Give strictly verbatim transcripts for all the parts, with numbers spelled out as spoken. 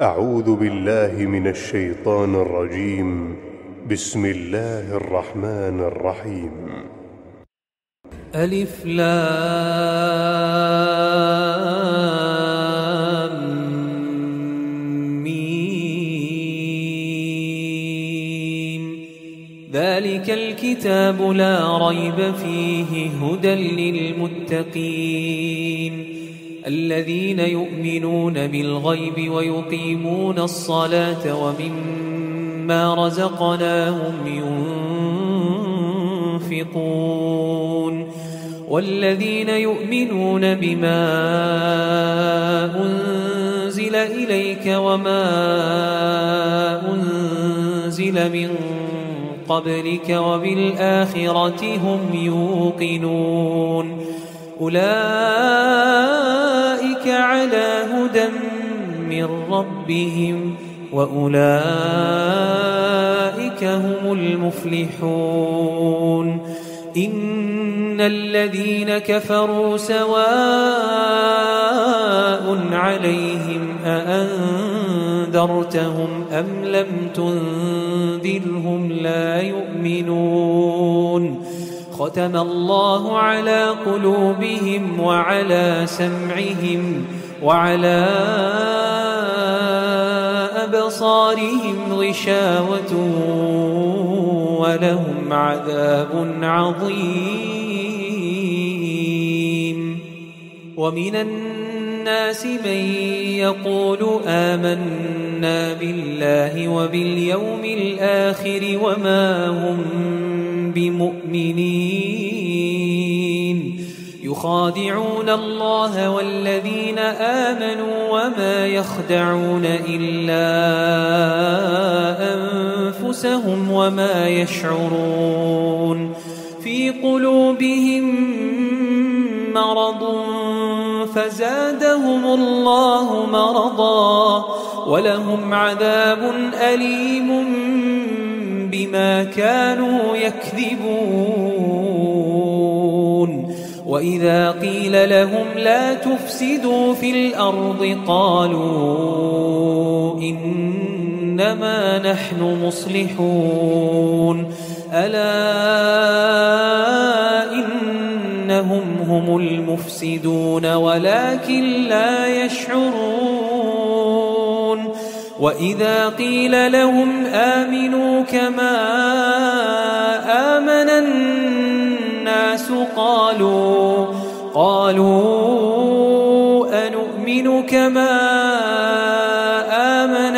أعوذ بالله من الشيطان الرجيم. بسم الله الرحمن الرحيم. ألف لام ميم. ذلك الكتاب لا ريب فيه هدى للمتقين الذين يؤمنون بالغيب ويقيمون الصلاة ومما رزقناهم ينفقون والذين يؤمنون بما أنزل إليك وما أنزل من قبلك وبالآخرة هم يوقنون أولئك على هدى من ربهم وأولئك هم المفلحون. إن الذين كفروا سواء عليهم أأنذرتهم أم لم تنذرهم لا يؤمنون. ختم الله على قلوبهم وعلى سمعهم وعلى أبصارهم غشاوة ولهم عذاب عظيم. ومن الناس من يقول آمنا بالله وباليوم الآخر وما هم بمؤمنين يخادعون الله والذين آمنوا وما يخدعون إلا أنفسهم وما يشعرون. في قلوبهم مرض فزادهم الله مرضا ولهم عذاب أليم بما كانوا يكذبون. وإذا قيل لهم لا تفسدوا في الأرض قالوا إنما نحن مصلحون ألا إنهم هم المفسدون ولكن لا يشعرون. وإذا قيل لهم آمنوا كما آمن الناس قالوا قالوا أنؤمن كما آمن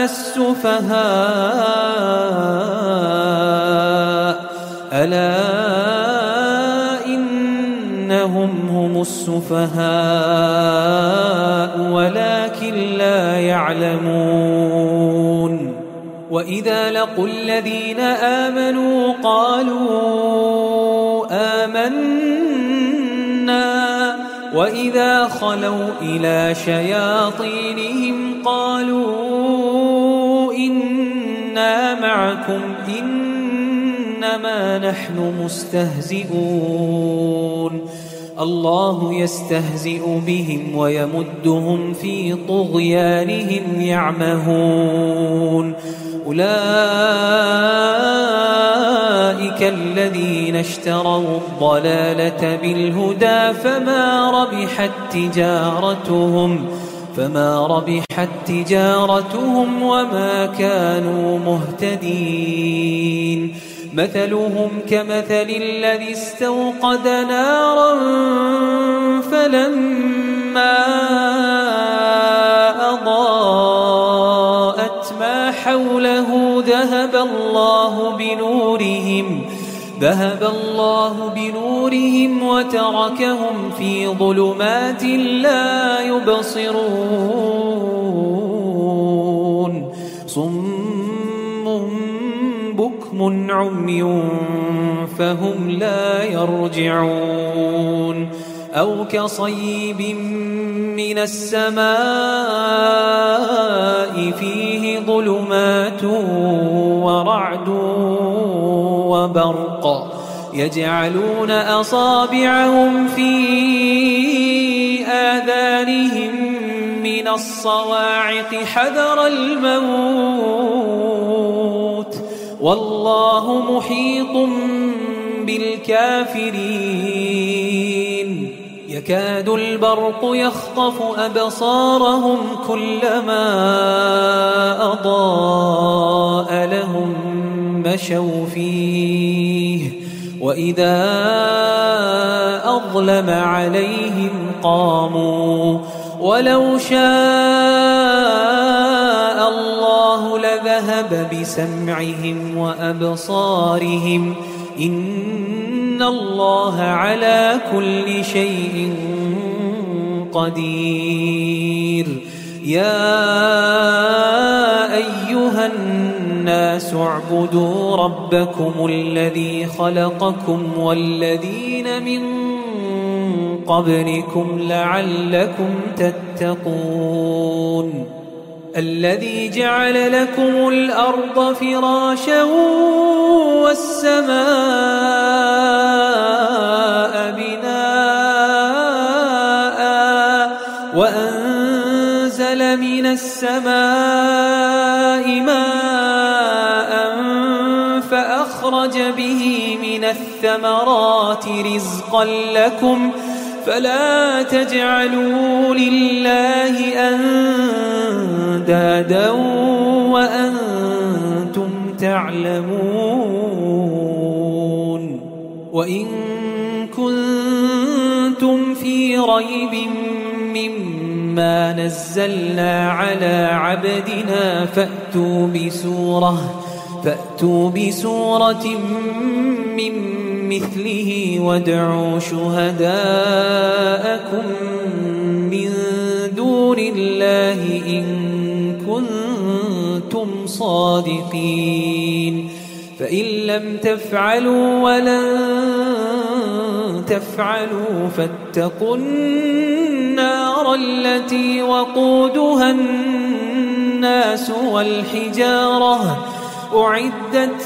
السفهاء ألا إنهم هم السفهاء ولكن لا يعلمون. وإذا لقوا الذين آمنوا قالوا آمنا وإذا خلوا إلى شياطينهم قالوا إنا معكم إنما نحن مستهزئون. الله يستهزئ بهم ويمدهم في طغيانهم يعمهون. أولئك الذين اشتروا الضلالة بالهدى فما ربحت تجارتهم فما ربحت تجارتهم وما كانوا مهتدين. مثلهم كمثل الذي استوقد نارا فلما أضاءت ما حوله ذهب الله بنورهم ذهب الله بنورهم وتركهم في ظلمات لا يبصرون. صم بكم عمي فهم لا يرجعون. أو كصيب من السماء فيه ظلمات ورعد وبرق يجعلون أصابعهم في آذانهم من من الصواعق حذر الموت والله محيط بالكافرين يكاد البرق يخطف أبصارهم كلما أضاء لهم مشوا فيه وإذا أظلم عليهم قاموا ولو شاء الله لذهب بسمعهم وأبصارهم إن الله على كل شيء قدير يا أيها الناس اعبدوا ربكم الذي خلقكم والذين من قبلكم لعلكم تتقون الذي جعل لكم الأرض فراشا والسماء بناء وأنزل من السماء ماء فأخرج به من الثمرات رزقا لكم فلا تجعلوا لله أندادا وأنتم تعلمون وإن كنتم في ريب مما نزلنا على عبدنا فأتوا بسورة فأتوا بسورة من مثله وادعوا شهداءكم من دون الله إن كنتم صادقين فإن لم تفعلوا ولن تفعلوا فاتقوا النار التي وقودها الناس والحجارة أعدت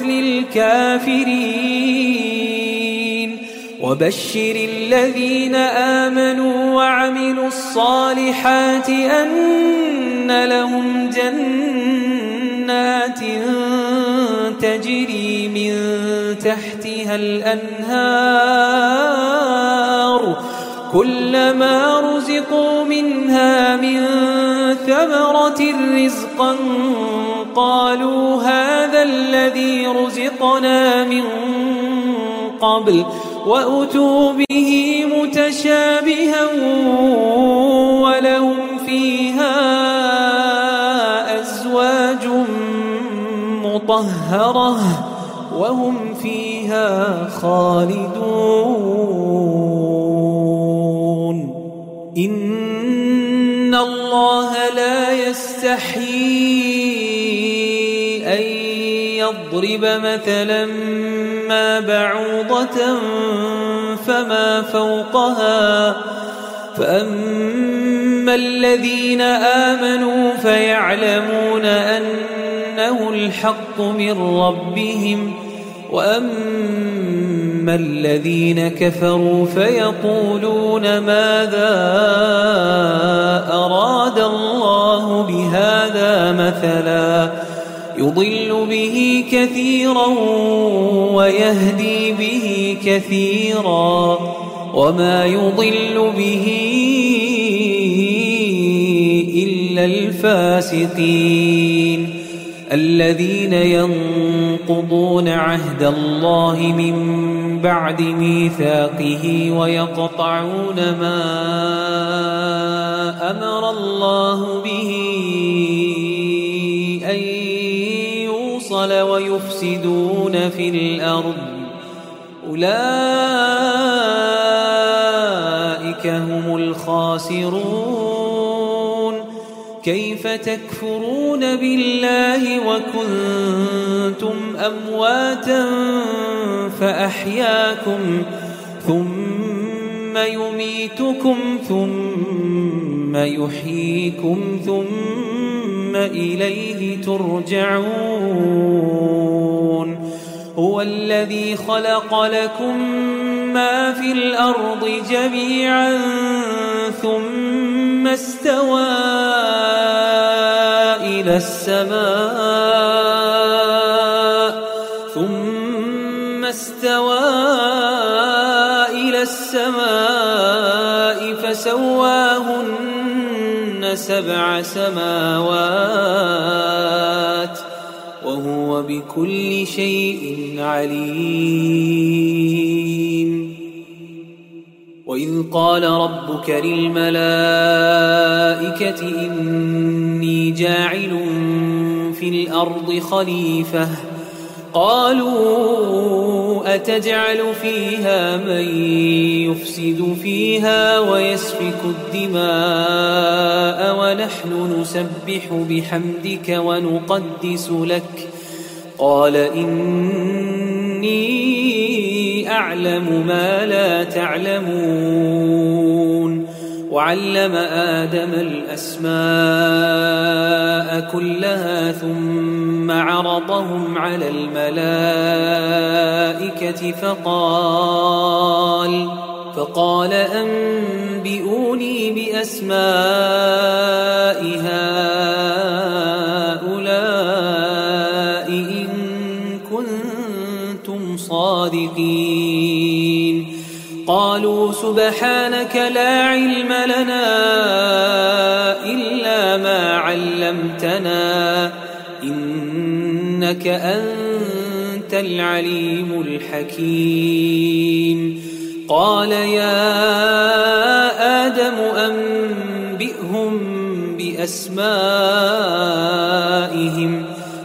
للكافرين وبشر الذين آمنوا وعملوا الصالحات أن لهم جنات تجري من تحتها الأنهار كلما رزقوا منها من ثمرة رزقا قالوا هذا الذي رزقنا من قبل وأتوا به متشابها ولهم فيها أزواج مطهرة وهم فيها خالدون إن الله لا يستحيي أن يضرب مثلا ما بعوضة فما فوقها فأما الذين آمنوا فيعلمون أنه الحق من ربهم وأما الذين كفروا فيقولون ماذا أراد الله بهذا مثلا يضل به كثيرا ويهدي به كثيرا وما يضل به إلا الفاسقين الذين ينقضون عهد الله من بعد ميثاقه ويقطعون ما أمر الله به أن يوصل ويفسدون في الأرض أولئك هم الخاسرون كيف تكفرون بالله وكنتم أمواتا فأحياكم ثم يميتكم ثم يحييكم ثم إليه ترجعون هو الذي خلق لكم ما في الأرض جميعا ثم استوى إلى السماء ثم استوى إلى السماء فسواهن سبع سماوات وهو بكل شيء عليم. وإذ قال ربك للملائكة إني جاعل في الأرض خليفة قالوا أتجعل فيها من يفسد فيها ويسفك الدماء ونحن نسبح بحمدك ونقدس لك قال إني أعلم ما لا تعلمون. وعلم آدم الأسماء كلها ثم عرضهم على الملائكة فقال فقال أنبئوني بأسماء هؤلاء إن كنتم صادقين. قالوا سبحانك لا علم لنا إلا ما علمتنا إنك أنت العليم الحكيم. قال يا آدم أنبئهم بأسمائهم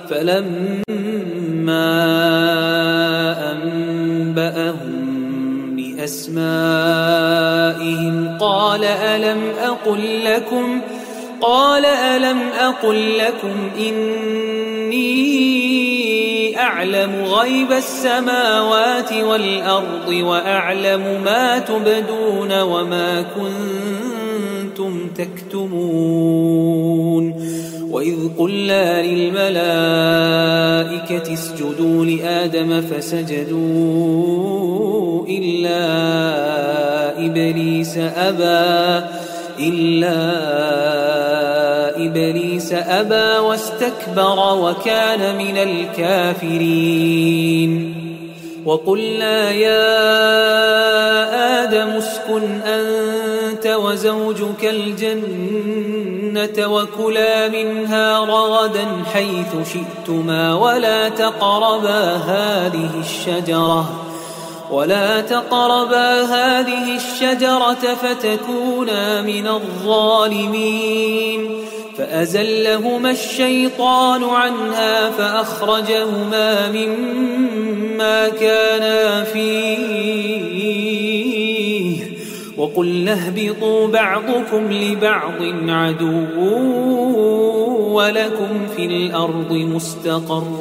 فلما أنبأهم بأسمائهم قال ألم أقل لكم قال ألم أقل لكم إني أعلم غيب السماوات والأرض وأعلم ما تبدون وما كنتم تكتمون. وإذ قلنا للملائكة اسجدوا لآدم فسجدوا إلا إبليس أبى إلا إبليس أبى واستكبر وكان من الكافرين. وقلنا يا آدم اسكن أنت وزوجك الجنة وكلا منها رغدا حيث شئتما ولا تقربا هذه الشجرة ولا تقربا هذه الشجرة فتكونا من الظالمين. فأزلهما الشيطان عنها فأخرجهما مما كانا فيه وقلنا اهبطوا بعضكم لبعض عدو ولكم في الأرض مستقر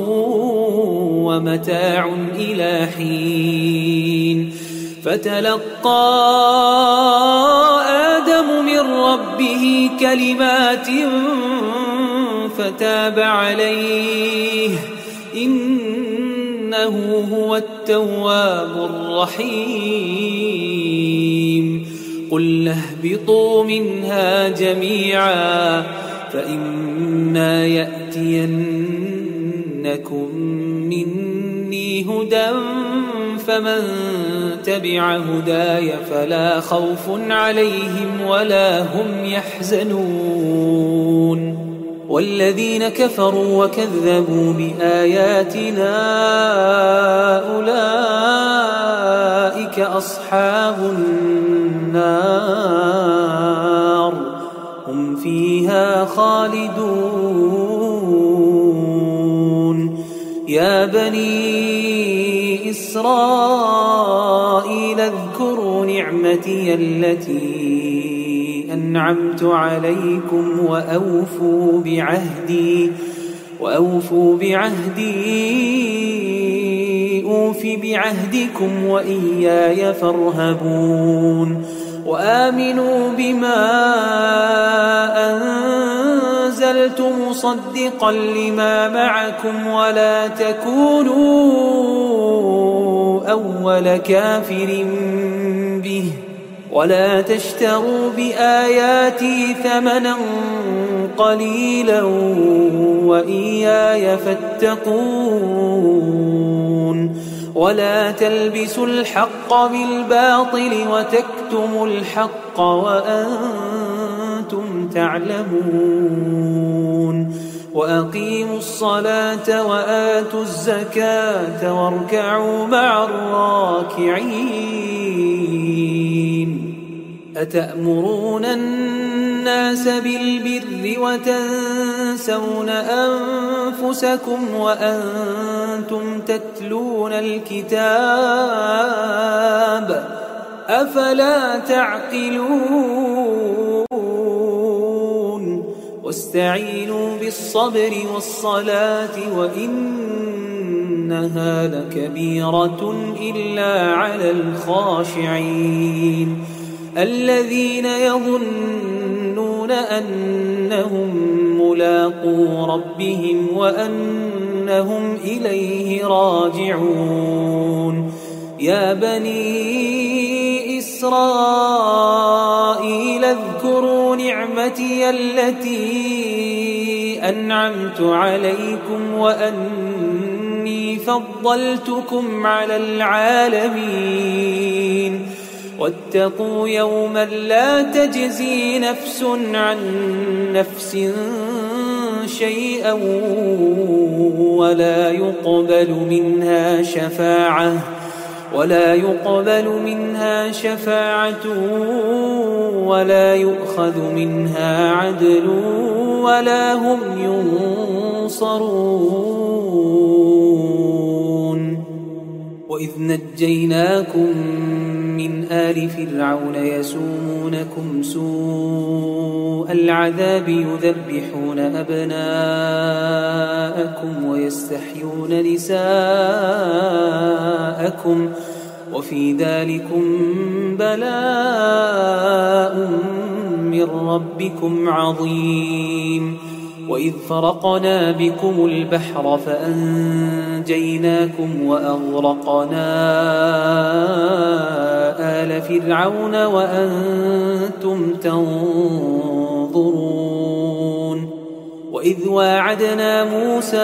ومتاع إلى حين. فتلقى آدم من ربه كلمات فتاب عليه إنه هو التواب الرحيم. قلنا اهبطوا منها جميعا فإما يأتينكم مني هدى فمن تبع هداي فلا خوف عليهم ولا هم يحزنون. والذين كفروا وكذبوا بآياتنا أولئك أصحاب النار هم فيها خالدون. يا بني إسرائيل اذكروا نعمتي التي أنعمت عليكم وأوفوا بعهدي وأوفوا بعهدي أوف بعهدكم وإياي فارهبون. وآمنوا بما أنزلت مصدقا لما معكم ولا تكونوا أول كافر به ولا تشتروا بآياتي ثمنا قليلا وإياي فاتقون ولا تلبسوا الحق بالباطل وتكتموا الحق وأنتم تعلمون وأقيموا الصلاة وآتوا الزكاة واركعوا مع الراكعين أتأمرون الناس بالبر وتنسون أنفسكم وأنتم تتلون الكتاب أفلا تعقلون واستعينوا بالصبر والصلاة وإنها لكبيرة إلا على الخاشعين الذين يظنون أنهم ملاقو ربهم وأنهم إليه راجعون يا بني إسرائيل اذكروا نعمتي التي أنعمت عليكم وأني فضلتكم على العالمين واتقوا يوما لا تجزي نفس عن نفس شيئا ولا يقبل منها شفاعة ولا يقبل منها شفاعة ولا يؤخذ منها عدل ولا هم ينصرون وإذ نجيناكم من آل فرعون يسومونكم سوء العذاب يذبحون أبناءكم ويستحيون نساءكم وفي ذلكم بلاء من ربكم عظيم وإذ فرقنا بكم البحر فأنجيناكم وأغرقنا آل فرعون وأنتم تنظرون وإذ واعدنا موسى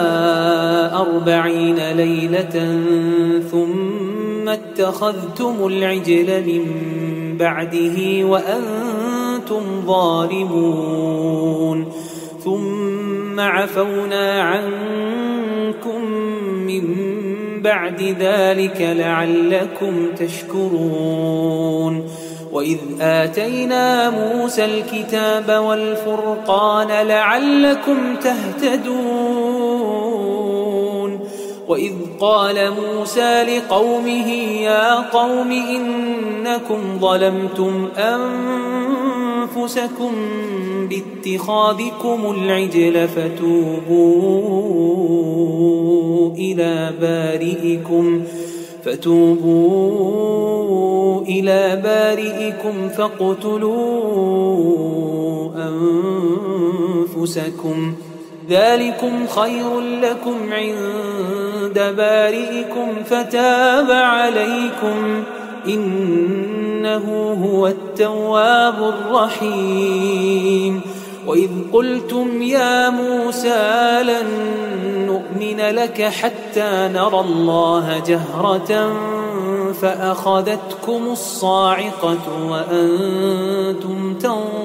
أربعين ليلة ثم اتخذتم العجل من بعده وأنتم ظالمون ثم عفونا عنكم من بعد ذلك لعلكم تشكرون وإذ آتينا موسى الكتاب والفرقان لعلكم تهتدون وإذ قال موسى لقومه يا قوم إنكم ظلمتم أنفسكم باتخاذكم العجل فتوبوا إلى بارئكم فتوبوا إلى بارئكم فاقتلوا أنفسكم ذلكم خير لكم عند بارئكم فتاب عليكم إنه هو التواب الرحيم وإذ قلتم يا موسى لن نؤمن لك حتى نرى الله جهرة فأخذتكم الصاعقة وأنتم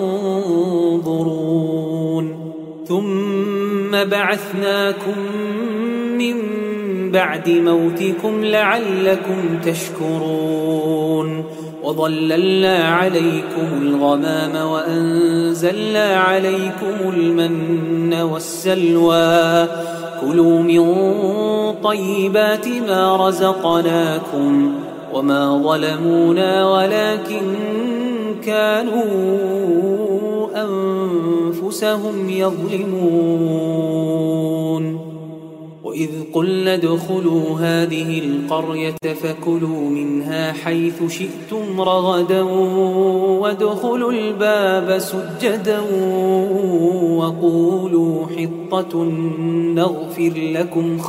تنظرون ثم بعثناكم من بعد موتكم لعلكم تشكرون وظللنا عليكم الغمام وأنزلنا عليكم المن والسلوى كلوا من طيبات ما رزقناكم وما ظلمونا ولكن كانوا أنفسهم يظلمون وإذ قلنا ادخلوا هذه القرية فكلوا منها حيث شئتم رغدا وادخلوا الباب سجدا وقولوا حطة نغفر لكم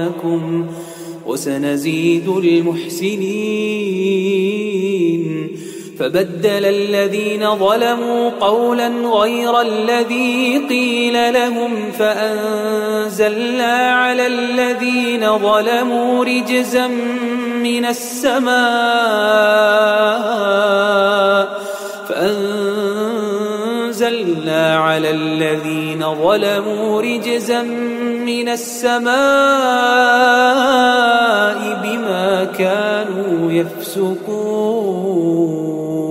خطاياكم وسنزيد المحسنين فبدل الذين ظلموا قولا غير الذي قيل لهم فأنزلنا على الذين ظلموا رجزا من السماء فأنزلنا على الذين ظلموا رجزا من السماء بما كانوا يفسقون.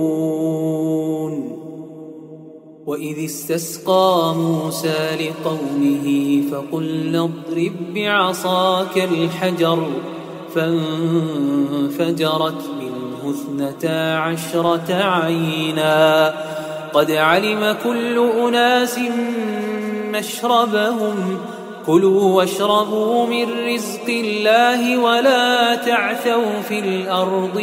وإذ استسقى موسى لقومه فقلنا اضرب بعصاك الحجر فانفجرت منه اثنتا عشرة عينا قد علم كل أناس مشربهم كلوا واشربوا من رزق الله ولا تعثوا في الأرض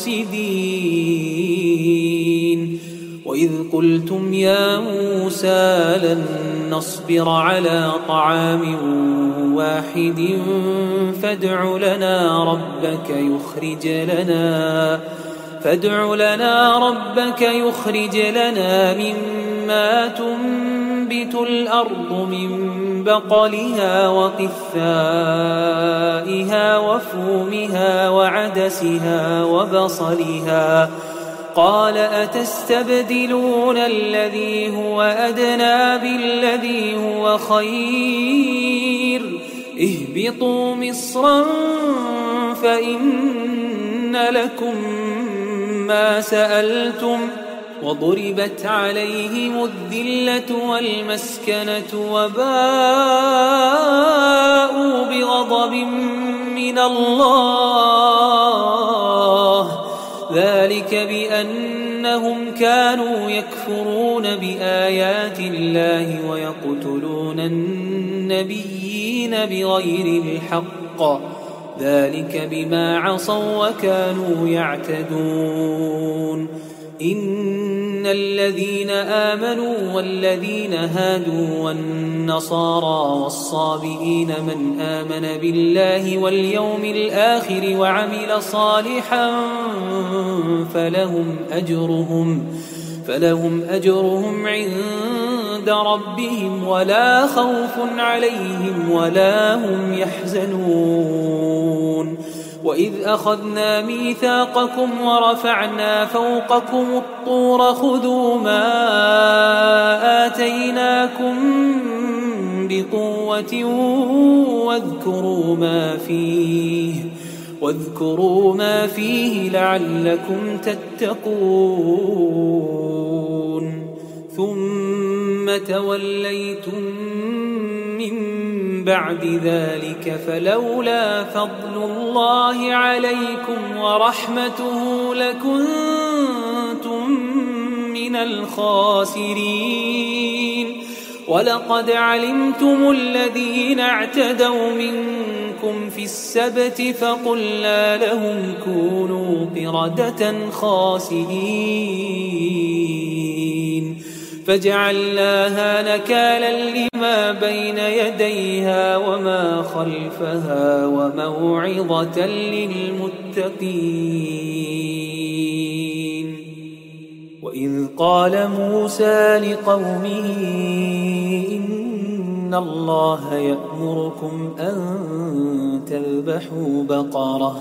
مفسدين. وإذ قلتم يا موسى لن نصبر على طعام واحد فادع لنا ربك يخرج لنا فادع لنا ربك يخرج لنا مما تنبت الأرض من بقلها وقثائها وفومها وعدسها وبصلها قال أتستبدلون الذي هو أدنى بالذي هو خير اهبطوا مصرا فإن لكم ما سألتم وضربت عليهم الذلة والمسكنة وباءوا بغضب من الله ذلك بأنهم كانوا يكفرون بآيات الله ويقتلون النبيين بغير الحق ذلك بما عصوا وكانوا يعتدون. إن الذين آمنوا والذين هادوا والنصارى والصابئين من آمن بالله واليوم الآخر وعمل صالحا فلهم أجرهم فلهم أجرهم عند ربهم ولا خوف عليهم ولا هم يحزنون. وإذ أخذنا ميثاقكم ورفعنا فوقكم الطور خذوا ما آتيناكم بقوة واذكروا ما فيه واذكروا ما فيه لعلكم تتقون. ثم توليتم من بعد ذلك فلولا فضل الله عليكم ورحمته لكنتم من الخاسرين. ولقد علمتم الذين اعتدوا منكم في السبت فقلنا لهم كونوا قردة خاسئين فجعلناها نكالا لما بين يديها وما خلفها وموعظة للمتقين. وإذ قال موسى لقومه إن الله يأمركم أن تذبحوا بقرة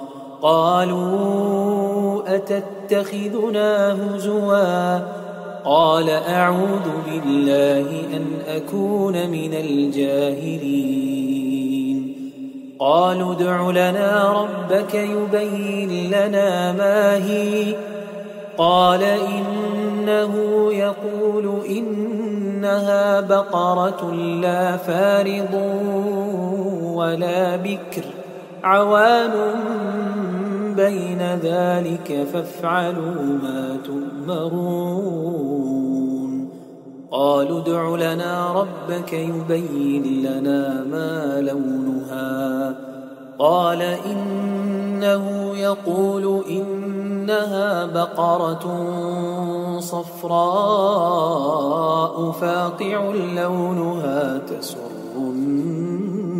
قالوا أتتخذنا هزوا قال أعوذ بالله أن أكون من الجاهلين. قالوا ادع لنا ربك يبين لنا ما هي قال إنه يقول إنها بقرة لا فارض ولا بكر عوان بين ذلك فافعلوا ما تؤمرون. قالوا ادع لنا ربك يبين لنا ما لونها قال إنه يقول إنها بقرة صفراء فاقع لونها تسر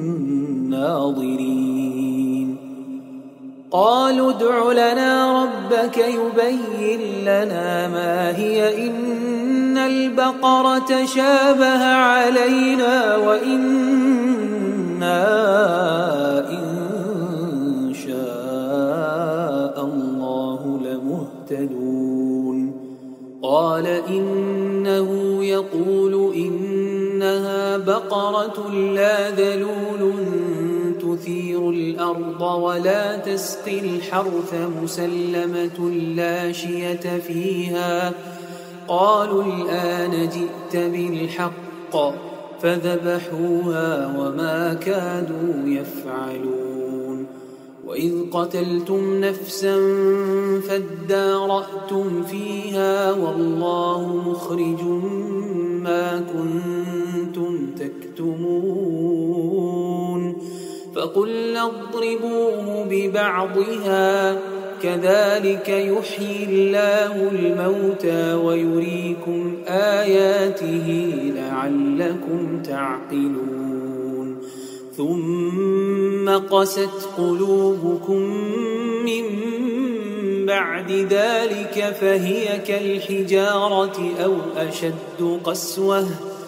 الناظرين. قالوا ادع لنا ربك ربك يبين لنا ما هي إن البقرة تشابه علينا وإنا إن شاء الله لمهتدون قال إنه يقول إنها بقرة لا ذلول تثير الأرض ولا تسقي الحرث مسلمة لا شية فيها قالوا الآن جئت بالحق فذبحوها وما كادوا يفعلون وإذ قتلتم نفسا فادارأتم فيها والله مخرج ما كنتم تكتمون فقلنا اضربوه ببعضها كذلك يحيي الله الموتى ويريكم آياته لعلكم تعقلون ثم قست قلوبكم من بعد ذلك فهي كالحجارة أو أشد قسوة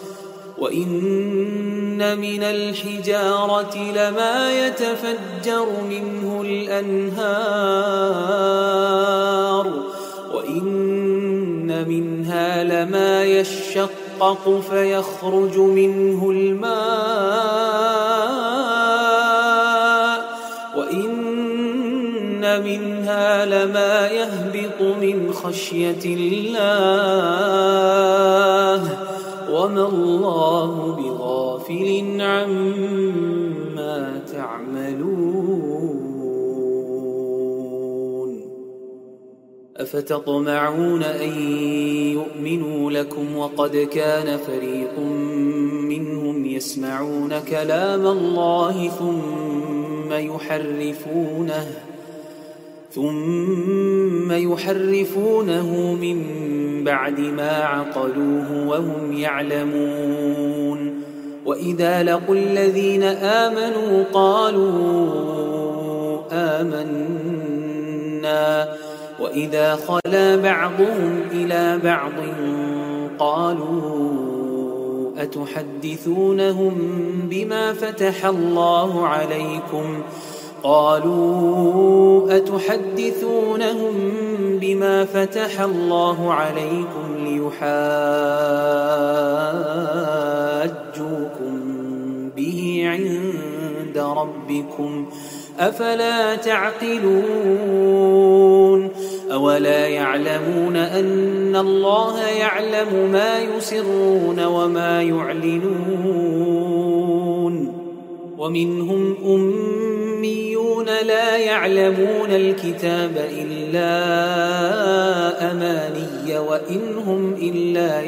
وإن من الحجارة لما يتفجر منه الأنهار وإن منها لما يشقق فيخرج منه الماء وإن منها لما يهبط من خشية الله وما الله بغافل عما تعملون أفتطمعون أن يؤمنوا لكم وقد كان فريق منهم يسمعون كلام الله ثم يحرفونه ثم يحرفونه من بعد ما عقلوه وهم يعلمون وإذا لقوا الذين آمنوا قالوا آمنا وإذا خلا بعضهم إلى بعض قالوا أتحدثونهم بما فتح الله عليكم قالوا أتحدثونهم بما فتح الله عليكم ليحاجوكم به عند ربكم أفلا تعقلون أولا يعلمون أن الله يعلم ما يسرون وما يعلنون ومنهم أميون لا يعلمون الكتاب إلا أماني وإن هم إلا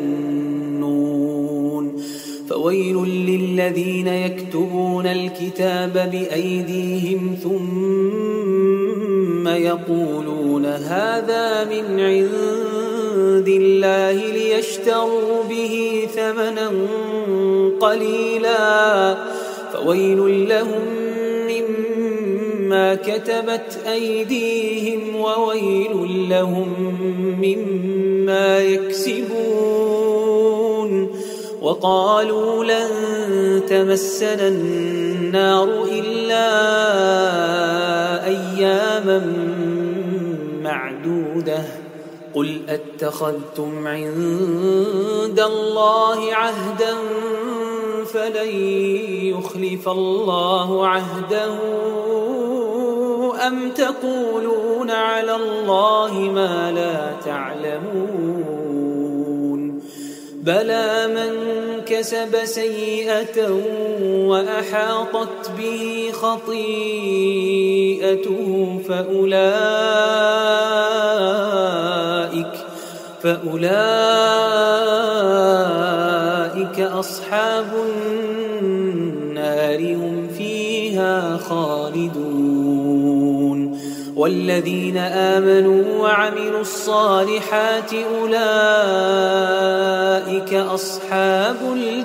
يظنون فويل للذين يكتبون الكتاب بأيديهم ثم يقولون هذا من عند الله ليشتروا به ثمنا قليلا فويل لهم مما كتبت أيديهم وويل لهم مما يكسبون وقالوا لن تمسنا النار إلا أياما معدودة قل أتخذتم عند الله عهدا فلن يخلف الله عهده أم تقولون على الله ما لا تعلمون بلى من كسب سيئة وأحاطت به خطيئته فأولئك فأولئك أصحاب النار هم فيها خالدون والذين آمنوا وعملوا الصالحات أولئك أصحاب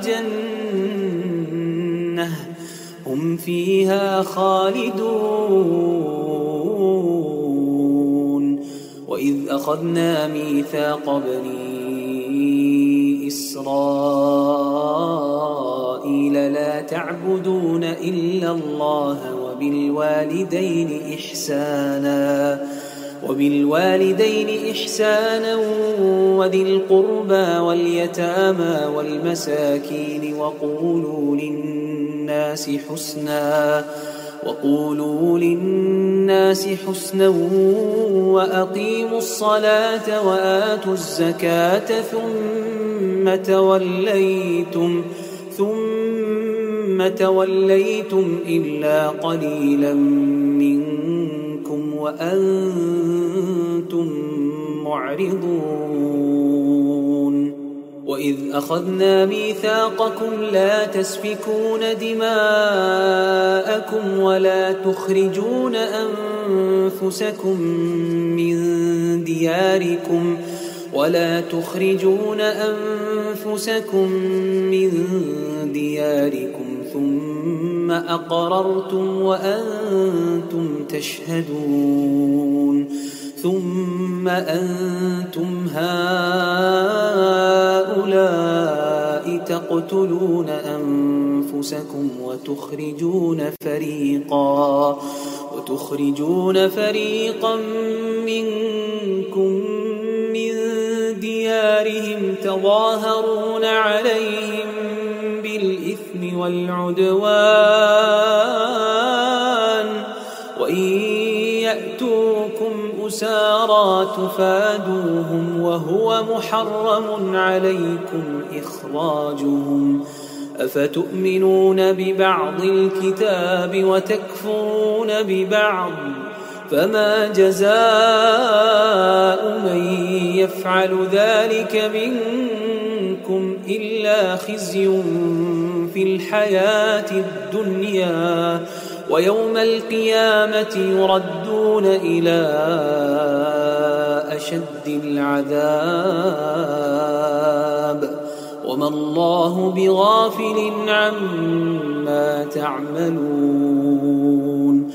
الجنة هم فيها خالدون وإذ أخذنا ميثاق بني إسرائيل لا تعبدون إلا الله وبالوالدين إحسانا وبالوالدين إحسانا وذي القربى واليتامى والمساكين وقولوا للناس حسنا وقولوا للناس حسنا وأقيموا الصلاة وآتوا الزكاة ثم توليتم ثم توليتم إلا قليلا منكم وأنتم معرضون وإذ أخذنا ميثاقكم لا تسفكون دماءكم ولا تخرجون أنفسكم من دياركم ولا تخرجون أنفسكم من دياركم ثم أقررتم وأنتم تشهدون ثم أنتم هؤلاء تقتلون أنفسكم وتخرجون فريقا وتخرجون فريقا منكم من ديارهم تظاهرون عليهم بالإثم والعدوان وإن يأتوكم أسارى تفادوهم وهو محرم عليكم إخراجهم أفتؤمنون ببعض الكتاب وتكفرون ببعض فما جزاء من يفعل ذلك منكم إلا خزي في الحياة الدنيا ويوم القيامة يردون إلى أشد العذاب وما الله بغافل عما تعملون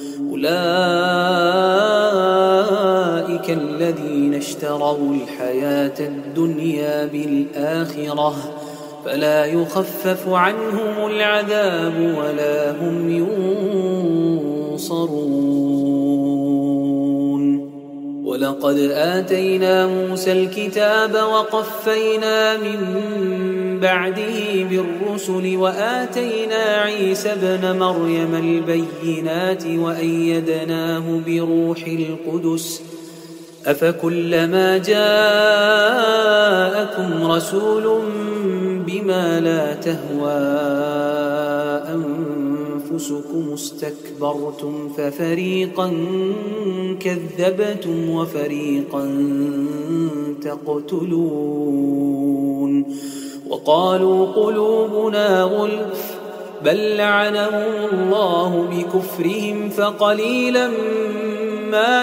أولئك الذين اشتروا الحياة الدنيا بالآخرة فلا يخفف عنهم العذاب ولا هم ينصرون ولقد آتينا موسى الكتاب وقفينا من بعده بالرسل وآتينا عيسى ابن مريم البينات وأيدناه بروح القدس أفكلما جاءكم رسول بما لا تهوى أنفسكم استكبرتم ففريقا كذبتم وفريقا تقتلون وقالوا قلوبنا غلف بل لعنهم الله بكفرهم فقليلا ما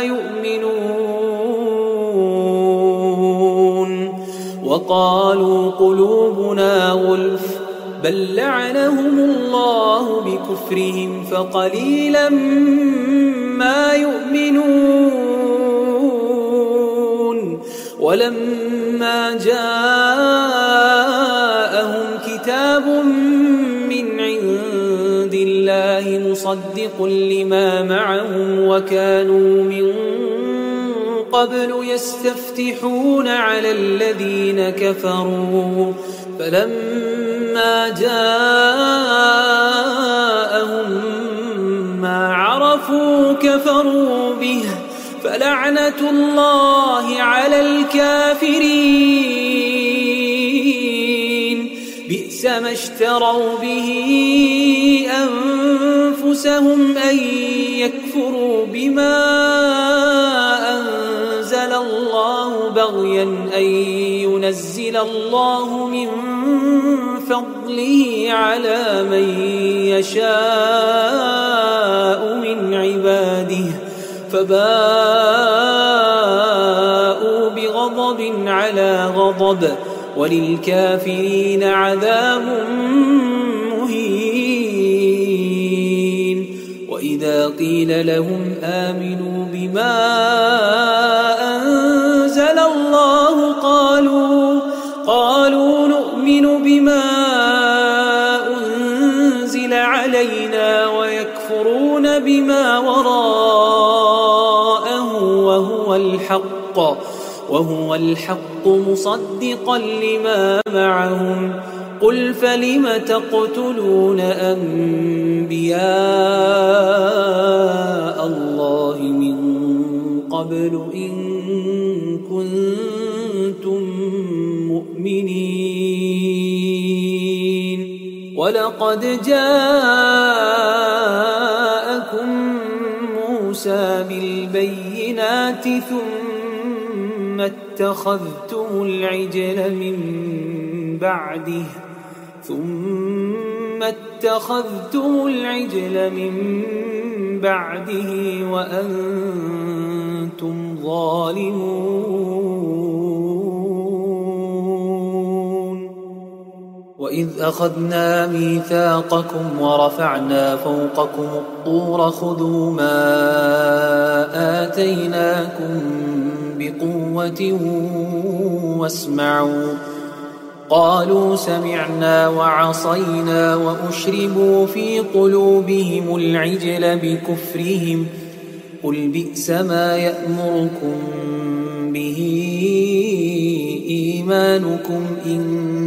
يؤمنون وقالوا قلوبنا غلف بل لعنهم الله بكفرهم فقليلا ما يؤمنون ولما جاءهم كتاب من عند الله مصدق لما معهم وكانوا من قبل يستفتحون على الذين كفروا فلما جاءهم ما عرفوا كفروا به فلعنة الله على الكافرين بئس ما اشتروا به أنفسهم أن يكفروا بما أنزل الله بغيا أن ينزل الله من فضله على من يشاء من عباده فباءوا بغضب على غضب وللكافرين عذاب مهين وإذا قيل لهم آمنوا بما أنزل أنزل علينا ويكفرون بما وراءه وهو الحق وهو الحق مصدقا لما معهم قل فلم تقتلون أنبياء الله من قبل إن كنتم مؤمنين ولقد جاءكم موسى بالبينات ثم اتخذتم العجل من بعده ثم اتخذتم العجل من بعده وأنتم ظالمون وإذ أخذنا ميثاقكم ورفعنا فوقكم الطور خذوا ما آتيناكم بقوة واسمعوا قالوا سمعنا وعصينا وأشربوا في قلوبهم العجل بكفرهم قل بئس ما يأمركم به إيمانكم إن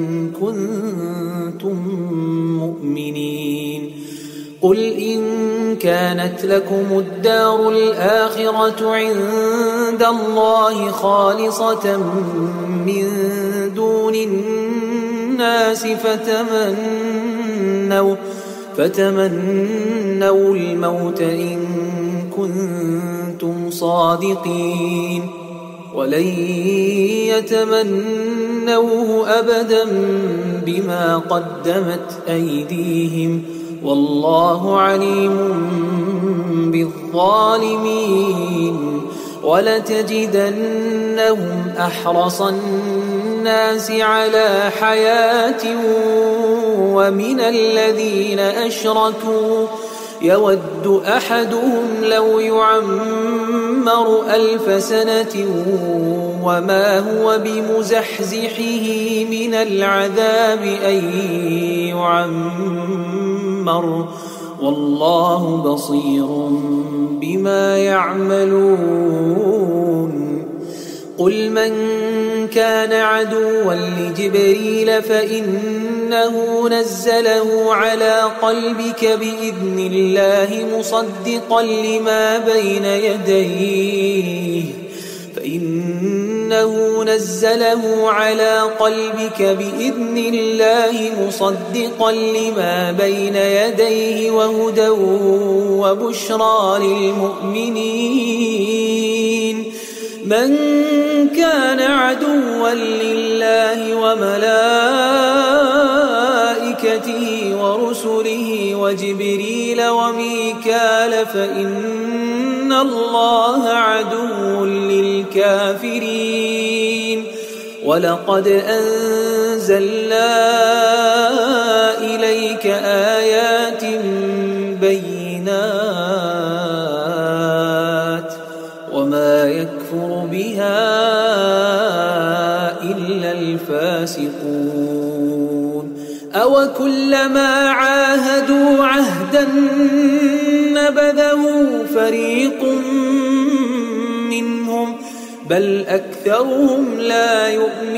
كنتم مؤمنين قل إن كانت لكم الدار الآخرة عند الله خالصة من دون الناس فتمنوا فتمنوا الموت إن كنتم صادقين ولن يتمنوه أبدا بما قدمت أيديهم والله عليم بالظالمين ولتجدنهم أحرص الناس على حياة ومن الذين أشركوا يود أحدهم لو يعمر ألف سنة وما هو بمزحزحه من العذاب أن يعمر والله بصير بما يعملون قل من كان عدوا لجبريل فإنه نزله على قلبك بإذن الله مصدقا لما بين يديه فإنه نزله على قلبك بإذن الله مصدقا لما بين يديه وهدى وبشرى للمؤمنين من كان عدوا لله وملائكته ورسله وجبريل وميكال فإن الله عدو للكافرين ولقد أنزلنا إليك آيات بينات وما يكفر بها إلا الفاسقون أو كلما عاهدوا عهدا نبذه فريق منهم بل أكثرهم لا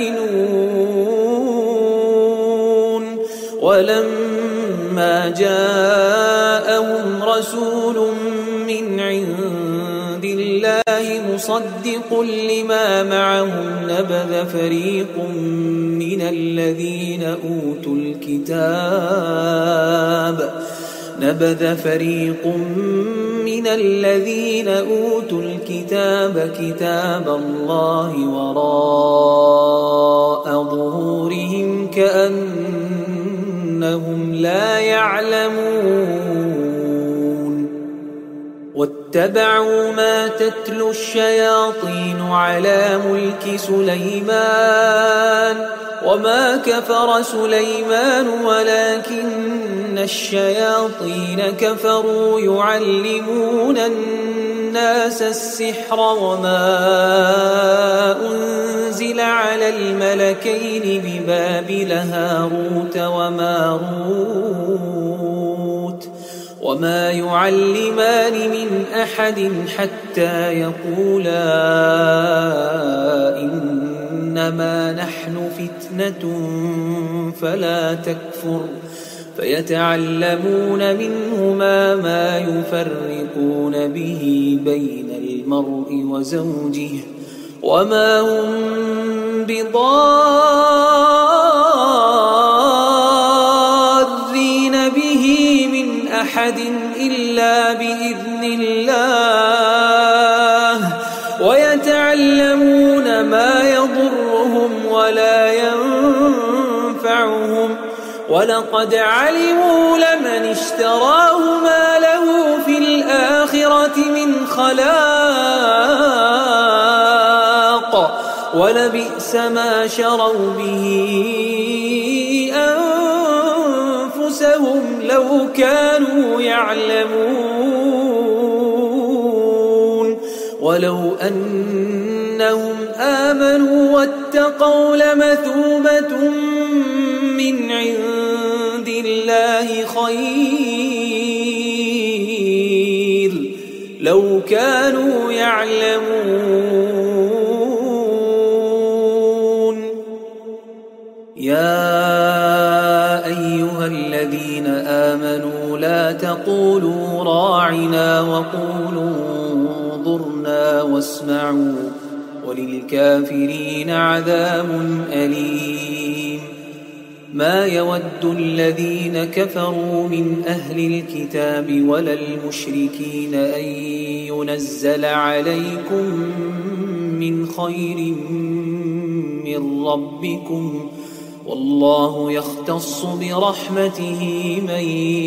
يؤمنون ولما جاءهم رسول من عند الله مصدق لما معهم نبذ فريق من الذين أوتوا الكتاب نبذ فريق من الذين أوتوا الكتاب كتاب الله وراء ظهورهم كأنهم لا يعلمون واتبعوا ما تتلو الشياطين على ملك سليمان وما كفر سليمان ولكن الشياطين كفروا يعلمون الناس السحر وما أنزل على الملكين ببابل هاروت وماروت وما يعلمان من أحد حتى يقولا إنما نحن فتنة فلا تكفر فيتعلمون منهما ما يفرقون به بين المرء وزوجه وما هم بضارين به من أحد إلا بإذن الله ويتعلمون ما يضرهم ولا ينفعهم ولقد علموا لمن اشتراه ما له في الآخرة من خلاق ولبئس ما شروا به أنفسهم لو كانوا يعلمون ولو أنهم آمنوا واتقوا لمثوبة من عند الله خير لو كانوا يعلمون. يا أيها الذين آمنوا لا تقولوا راعنا وقولوا انظرنا واسمعوا وللكافرين عذاب أليم. ما يود الذين كفروا من أهل الكتاب ولا المشركين أن ينزل عليكم من خير من ربكم والله يختص برحمته من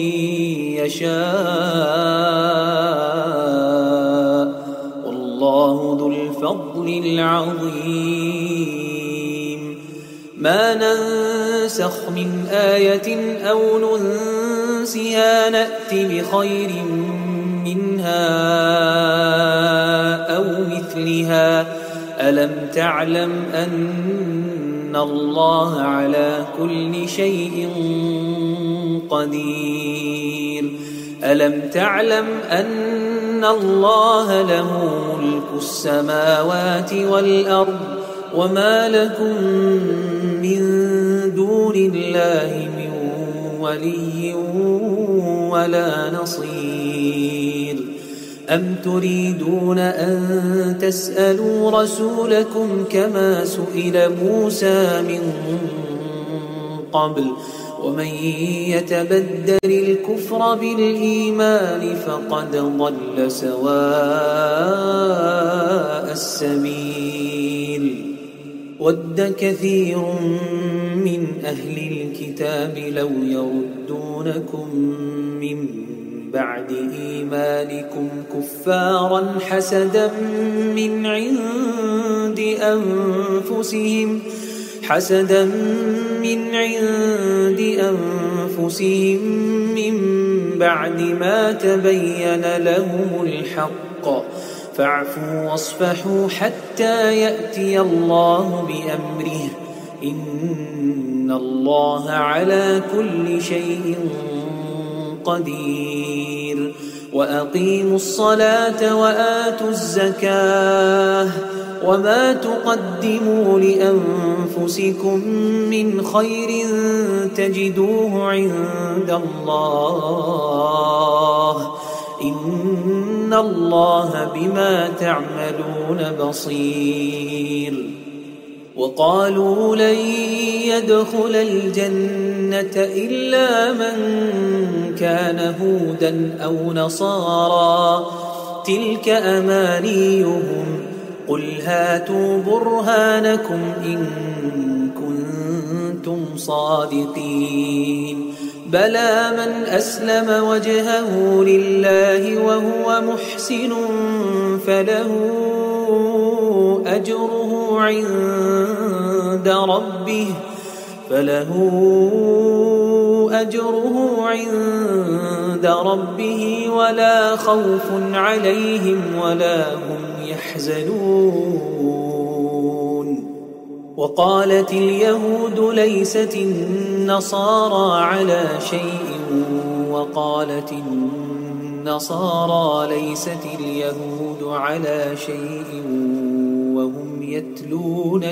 يشاء والله ذو الفضل العظيم. ما ننسخ من آية أو ننسها نأت بخير منها أو مثلها ألم تعلم أن الله على كل شيء قدير ألم تعلم أن الله له ملك السماوات والأرض وما لكم من دون الله من ولي ولا نصير. أم تريدون أن تسألوا رسولكم كما سئل موسى من قبل ومن يتبدل الكفر بالإيمان فقد ضل سواء السبيل. ود كثير من أهل الكتاب لو يردونكم من بعد إيمانكم كفارا حسدا من عند أنفسهم حسدا من عند أنفسهم من بعد ما تبين لهم الحق فاعفوا واصفحوا حتى يأتي الله بأمره إن الله على كل شيء قدير. وأقيموا الصلاة وآتوا الزكاة وما تقدموا لأنفسكم من خير تجدوه عند الله إن الله بما تعملون بصير. وقالوا لن يدخل الجنة إلا من كان هودا أو نصارى تلك أمانيهم قل هاتوا برهانكم إن كنتم صادقين. بلى من أسلم وجهه لله وهو محسن فله أجره عند ربه فله أجره عند ربه ولا خوف عليهم ولا هم يحزنون. وقالت اليهود ليست النصارى على شيء وقالت النصارى ليست اليهود على شيء وهم يتلون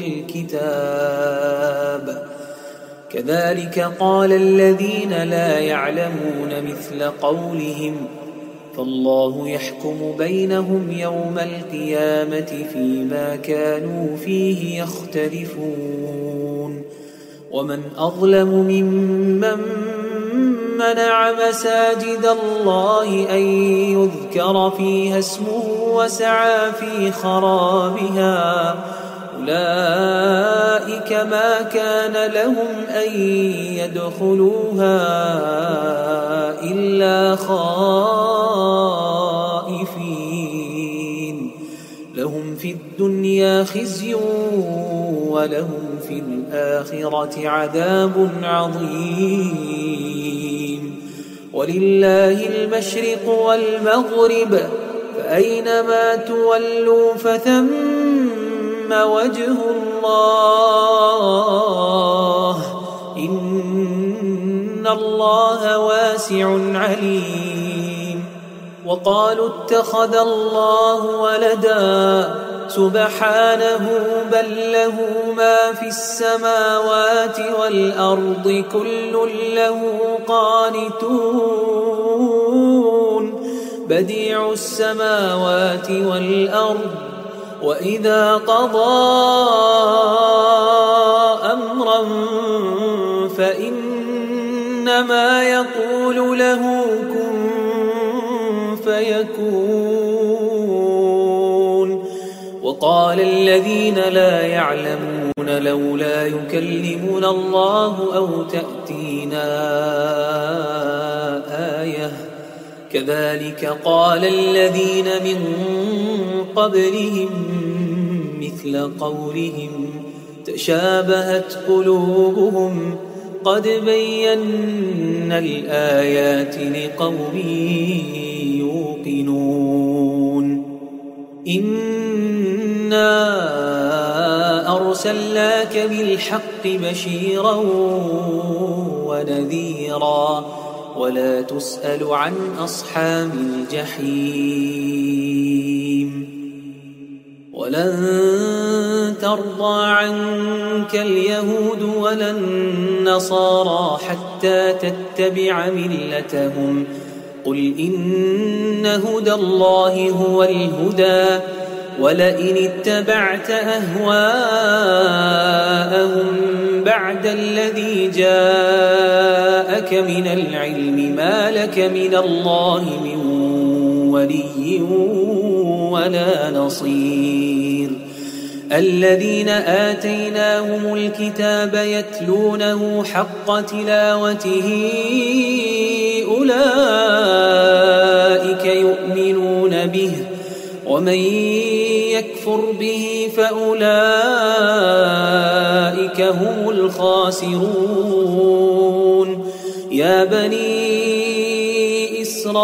الكتاب كذلك قال الذين لا يعلمون مثل قولهم فالله يحكم بينهم يوم القيامة فيما كانوا فيه يختلفون ومن أظلم ممن منع مساجد الله أن يذكر فيها اسمه وسعى في خرابها أولئك ما كان لهم أن يدخلوها إلا خائفين لهم في الدنيا خزي ولهم في الآخرة عذاب عظيم ولله المشرق والمغرب فأينما تولوا فثم وجه الله إن الله واسع عليم وقالوا اتخذ الله ولدا سبحانه بل له ما في السماوات والأرض كل له قانتون بديع السماوات والأرض وإذا قضى أمرا فإنما يقول له كن فيكون وقال الذين لا يعلمون لولا يكلمنا الله أو تأتينا آية كذلك قال الذين من قبلهم مثل قولهم تشابهت قلوبهم قد بينا الآيات لقوم يوقنون إنا أرسلناك بالحق بشيرا ونذيرا ولا تسأل عن أصحاب الجحيم ولن ترضى عنك اليهود ولا النصارى حتى تتبع ملتهم قل إن هدى الله هو الهدى ولئن اتبعت أهواءهم بعد الذي جاءك من العلم ما لك من الله من ولي ولا نصير الذين آتيناهم الكتاب يتلونه حق تلاوته أولئك يؤمنون به ومن يكفر به فأولئك هم الخاسرون يا بني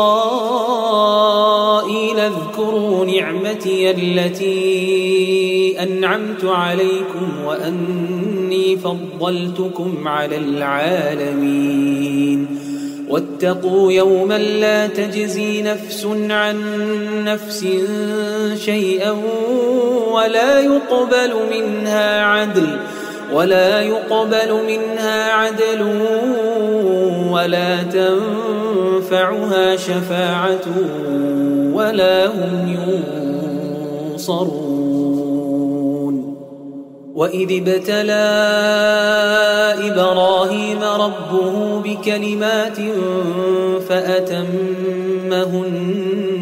إسرائيل اذكروا نعمتي التي أنعمت عليكم وأني فضلتكم على العالمين واتقوا يوما لا تجزي نفس عن نفس شيئا ولا يقبل منها عدل ولا يقبل منها عدل ولا تنفعها شفاعة ولا هم ينصرون وإذ ابتلى إبراهيم ربه بكلمات فأتمهن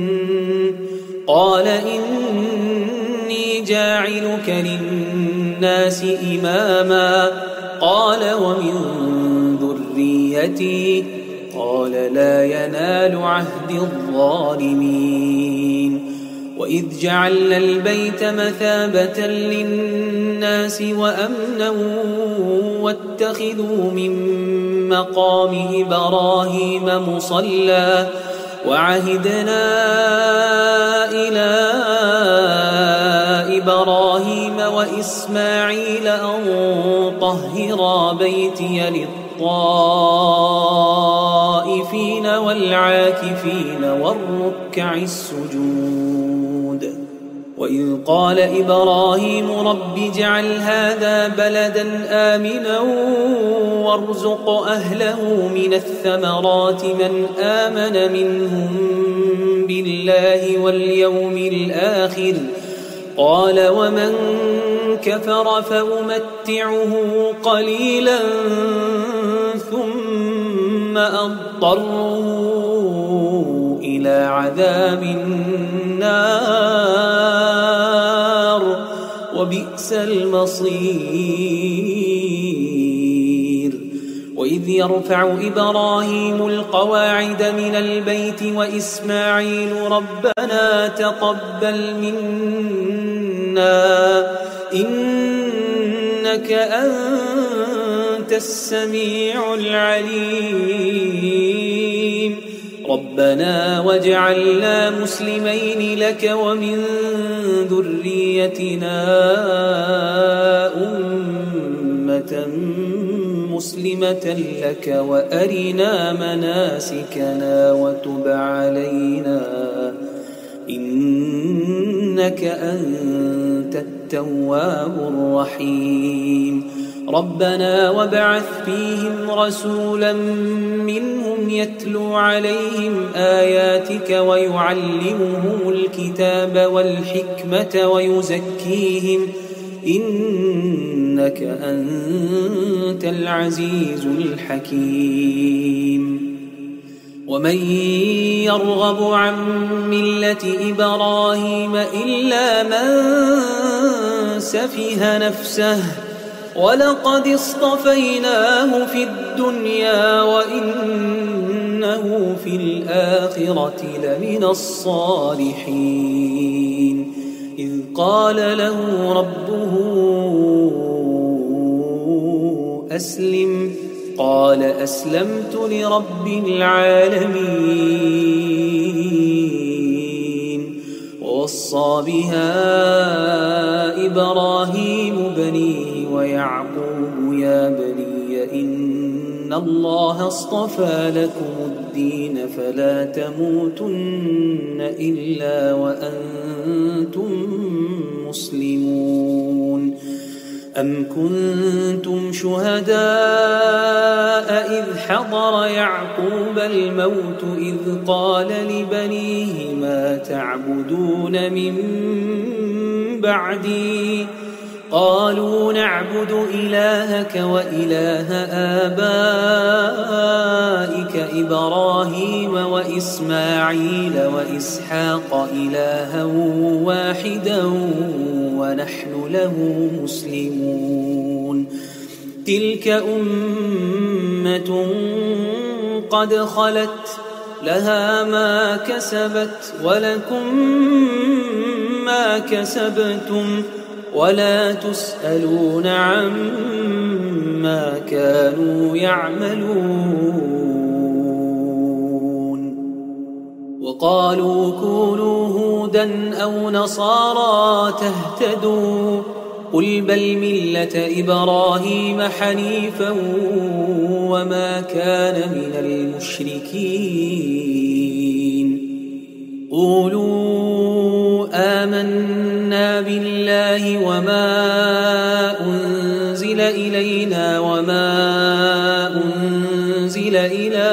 قال إني جاعلك للناس إماما قال ومن ذريتي قال لا ينال عهد الظالمين وإذ جعلنا البيت مثابة للناس وأمنا واتخذوا من مقام إبراهيم مصلى وعهدنا إلى إبراهيم وإسماعيل أن طهرا بيتي للطائفين الطوافين والعاكفين والركع السجود. وإذ قال إبراهيم رب اجعل هذا بلدا آمنا وارزق أهله من الثمرات من آمن منهم بالله واليوم الآخر قال ومن كفر فأمتعه قليلا ثم أضطره إلى عذاب النار وبئس المصير. وإذ يرفع إبراهيم القواعد من البيت وإسماعيل ربنا تقبل منا إنك أنت السميع العليم ربنا واجعلنا مسلمين لك ومن ذريتنا أمة مسلمة لك وأرنا مناسكنا وتب علينا إنك أنت التواب الرحيم. ربنا وابعث فيهم رسولا منهم يتلو عليهم آياتك ويعلمهم الكتاب والحكمة ويزكيهم إنك أنت العزيز الحكيم. ومن يرغب عن ملة إبراهيم إلا من سفه نفسه ولقد اصطفيناه في الدنيا وإنه في الآخرة لمن الصالحين. إذ قال له ربه أسلم قال أسلمت لرب العالمين. ووصى بها إبراهيم بنيه ويعقوب يا بني إن الله اصطفى لكم الدين فلا تموتن إلا وأنتم مسلمون. أم كنتم شهداء إذ حضر يعقوب الموت إذ قال لبنيه ما تعبدون من بعدي قالوا نعبد إلهك وإله آبائك إبراهيم وإسماعيل وإسحاق إلها واحدا ونحن له مسلمون. تلك أمة قد خلت لها ما كسبت ولكم ما كسبتم ولا تسألون عما كانوا يعملون. وقالوا كونوا هودا أو نصارى تهتدوا قل بل ملة إبراهيم حنيفا وما كان من المشركين. قولوا آمنا بالله وما أنزل إلينا وما أنزل إلى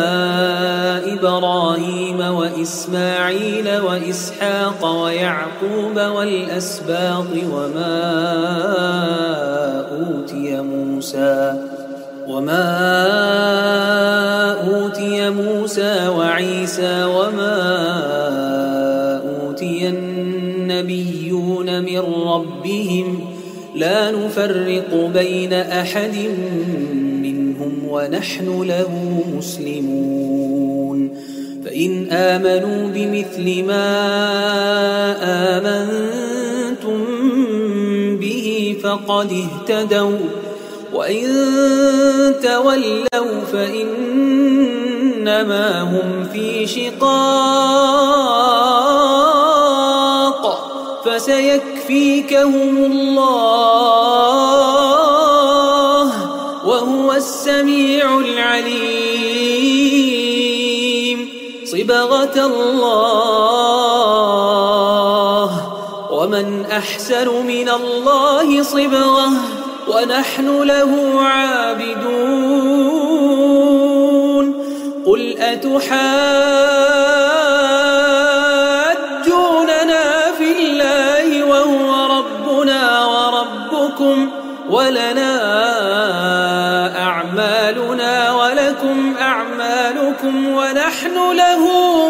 إبراهيم وإسماعيل وإسحاق ويعقوب والأسباط وما أوتي موسى وما أوتي موسى وعيسى وما أوتي النبيون من ربهم لا نفرق بين أحد منهم ونحن له مسلمون. فإن آمنوا بمثل ما آمنتم به فقد اهتدوا وإن تولوا فإنما هم في شقاق فسيكفيكهم الله وهو السميع العليم. صبغة الله ومن أحسن من الله صبغة ونحن له عابدون قل أتحاجوننا في الله وهو ربنا وربكم ولنا أعمالنا ولكم أعمالكم ونحن له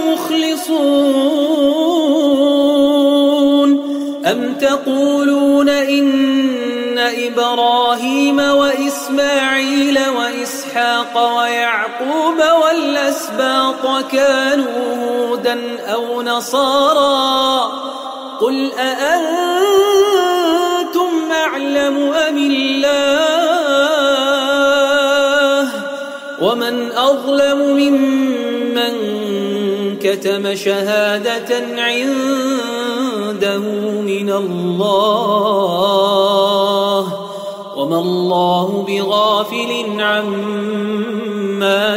مخلصون أم تقولون إن إبراهيم وإسماعيل وإسحاق ويعقوب والأسباط كانوا هودا أو نصارى قل أأنتم أعلم أم الله ومن أظلم ممن كتم شهادة عنده من الله وما الله بغافل عما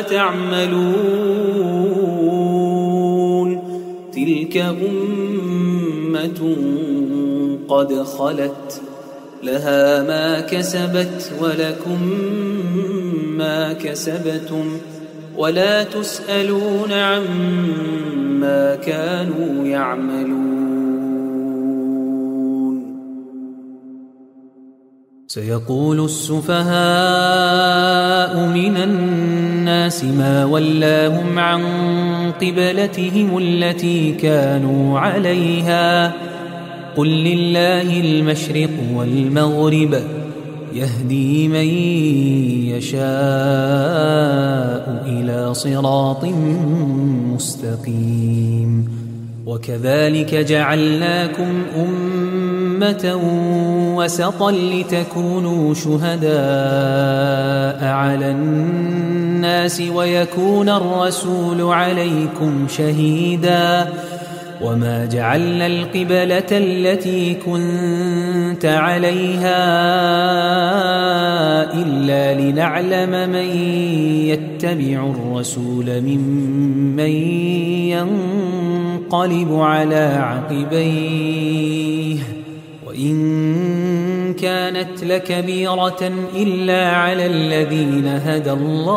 تعملون تلك أمة قد خلت لها ما كسبت ولكم ما كسبتم ولا تسألون عما كانوا يعملون سيقول السفهاء من الناس ما ولاهم عن قبلتهم التي كانوا عليها قل لله المشرق والمغرب يهدي من يشاء إلى صراط مستقيم وكذلك جعلناكم أمة وسطا لتكونوا شهداء على الناس ويكون الرسول عليكم شهيدا وما جعلنا القبلة التي كنت عليها إلا لنعلم من يتبع الرسول ممن ينقلب على عقبيه وإن كانت لكبيرة إلا على الذين هدى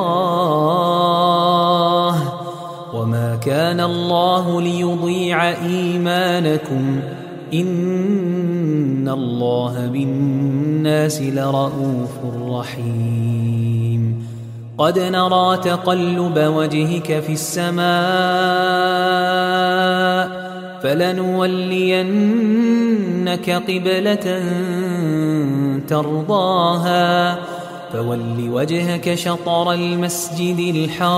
الله وما كان الله ليضيع إيمانكم إن الله بالناس لرؤوف رحيم قد نرى تقلب وجهك في السماء فلنولينك قبلة ترضاها فول وجهك شطر المسجد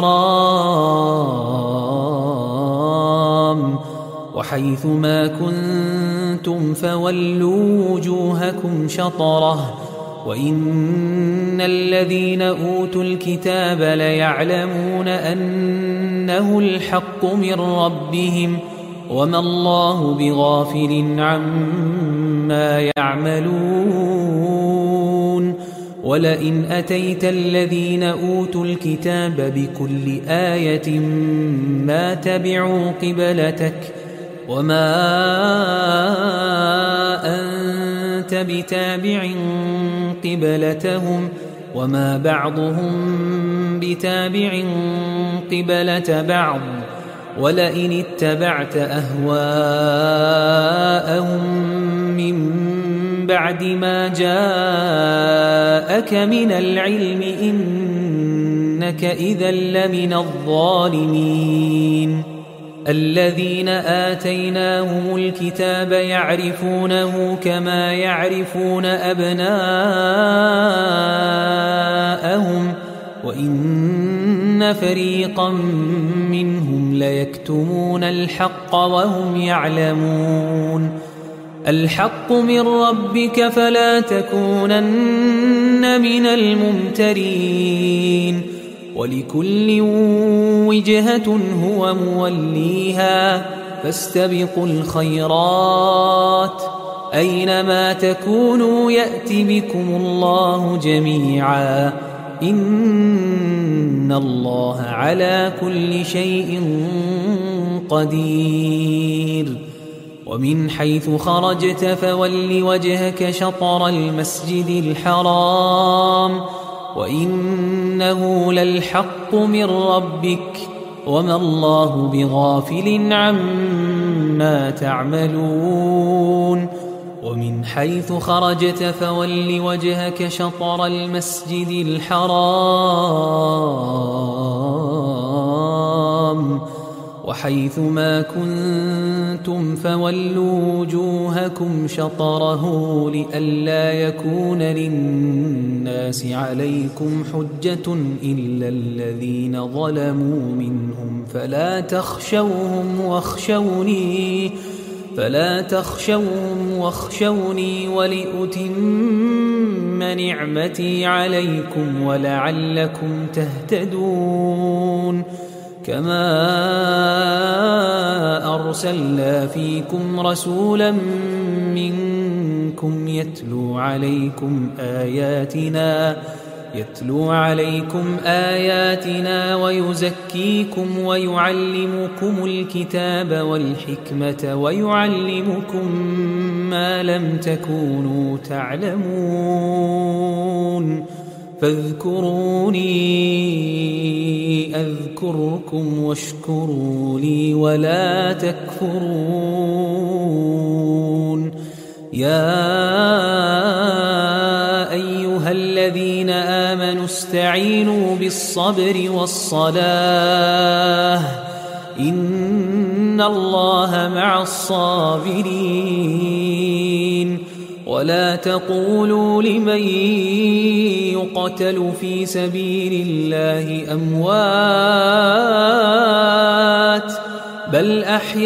الحرام وحيث ما كنتم فولوا وجوهكم شطره وإن الذين أوتوا الكتاب ليعلمون أنه الحق من ربهم وما الله بغافل عما يعملون ولئن أتيت الذين أوتوا الكتاب بكل آية ما تبعوا قبلتك وما أنت بتابع قبلتهم وما بعضهم بتابع قبلة بعض ولئن اتبعت أهواءهم من بعد ما جاءك من العلم إنك إذا لمن الظالمين الذين آتيناهم الكتاب يعرفونه كما يعرفون أبناءهم وإن فريقا منهم ليكتمون الحق وهم يعلمون الحق من ربك فلا تكونن من الممترين ولكل وجهة هو موليها فاستبقوا الخيرات أينما تكونوا يأت بكم الله جميعا إن الله على كل شيء قدير. ومن حيث خرجت فول وجهك شطر المسجد الحرام وإنه للحق من ربك وما الله بغافل عما تعملون. ومن حيث خرجت فول وجهك شطر المسجد الحرام وحيث ما كنتم فولوا وجوهكم شطره لئلا يكون للناس عليكم حجة إلا الذين ظلموا منهم فلا تخشوهم واخشوني فلا تخشوهم واخشوني ولأتم نعمتي عليكم ولعلكم تهتدون. كما أرسلنا فيكم رسولا منكم يتلو عليكم آياتنا يتلو عليكم آياتنا ويزكيكم ويعلمكم الكتاب والحكمة ويعلمكم ما لم تكونوا تعلمون. فاذكروني أذكركم واشكروا لي ولا تكفرون. يا أيها الذين آمنوا استعينوا بالصبر والصلاة إن الله مع الصابرين. ولا تقولوا لمن يقتل في سبيل الله أموات بل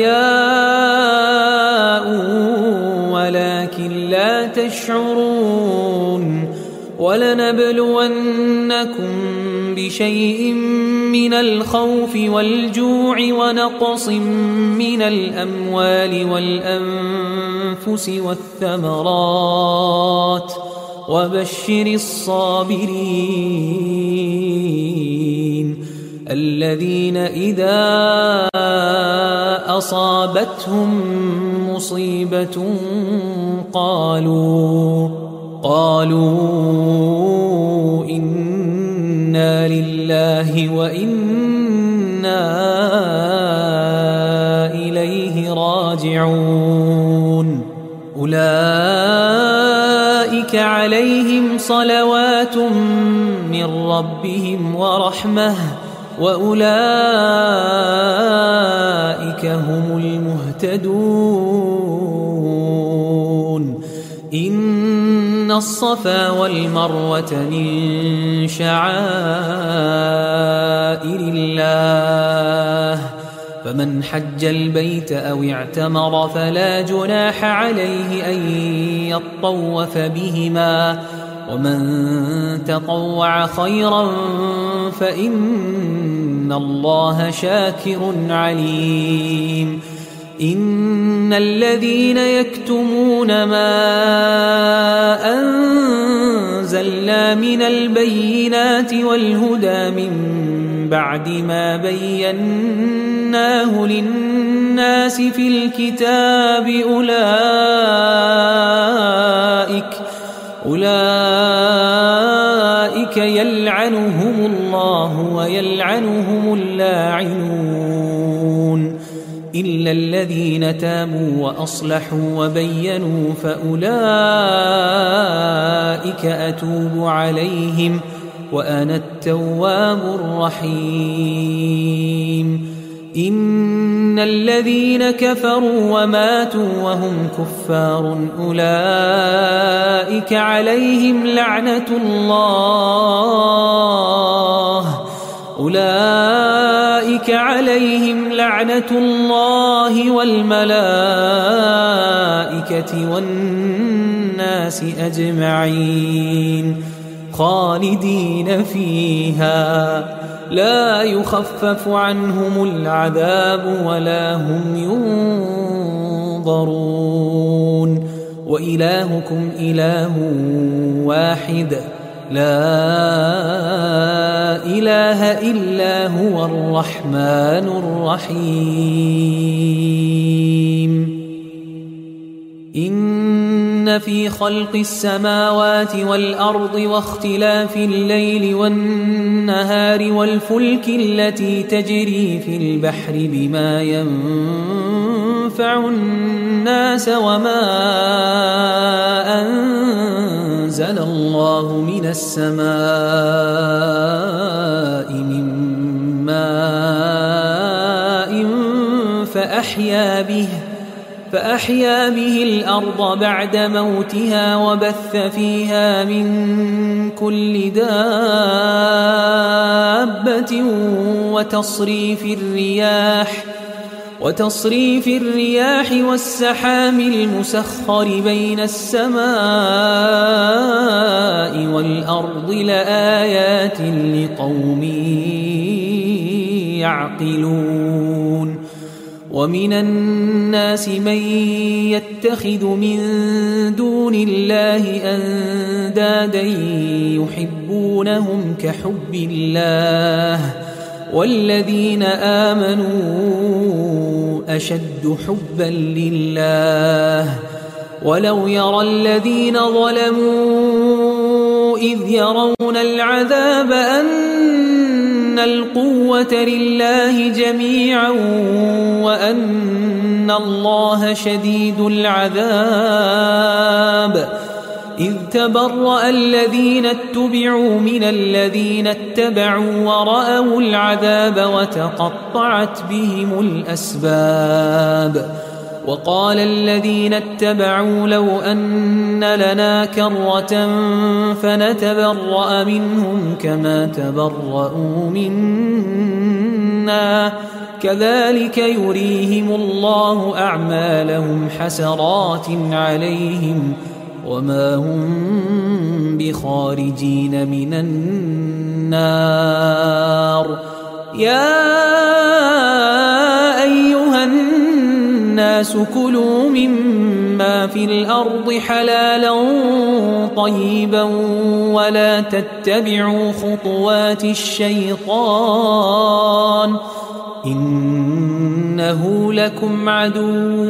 أحياء ولكن لا تشعرون. ولنبلونكم بشيء من الخوف والجوع ونقص من الأموال والأنفس والثمرات وبشر الصابرين الذين إذا أصابتهم مصيبة قالوا قالوا إنا لله وإنا إليه راجعون. أولئك عليهم صلوات من ربهم ورحمة وأولئك هم المهتدون. إن الصفا والمروة من شعائر الله فمن حج البيت أو اعتمر فلا جناح عليه أن يطوف بهما ومن تطوع خيرا فإن الله شاكر عليم. إن الذين يكتمون ما أنزلنا من البينات والهدى من بعد ما بيناه للناس في الكتاب أولئك أولئك يلعنهم الله ويلعنهم اللاعنون إلا الذين تابوا وأصلحوا وبينوا فأولئك أتوب عليهم وأنا التواب الرحيم. إن الذين كفروا وماتوا وهم كفار أولئك عليهم لعنة الله أولئك عليهم لعنة الله والملائكة والناس أجمعين خالدين فيها لا يخفف عنهم العذاب ولا هم ينظرون. وإلهكم إله واحد لا إله إلا هو الرحمن الرحيم إن في خلق السماوات والأرض واختلاف الليل والنهار والفلك التي تجري في البحر بما ينفع الناس وما أنزل الله من السماء من ماء فأحيا به فأحيا به الأرض بعد موتها وبث فيها من كل دابة وتصريف الرياح وتصريف الرياح والسحام المسخر بين السماء والأرض لآيات لقوم يعقلون ومن الناس من يتخذ من دون الله أندادا يحبونهم كحب الله والذين آمنوا أشد حبا لله ولو يرى الذين ظلموا إذ يرون العذاب أن القوة لله جميعا وأن الله شديد العذاب إذ تبرأ الذين اتبعوا من الذين اتبعوا ورأوا العذاب وتقطعت بهم الأسباب وقال الذين اتبعوا لو أن لنا كرة فنتبرأ منهم كما تبرأوا منا كذلك يريهم الله أعمالهم حسرات عليهم وما هم بخارجين من النار يا أيها الناس كلوا مما في الأرض حلالا طيبا ولا تتبعوا خطوات الشيطان إنه لكم عدو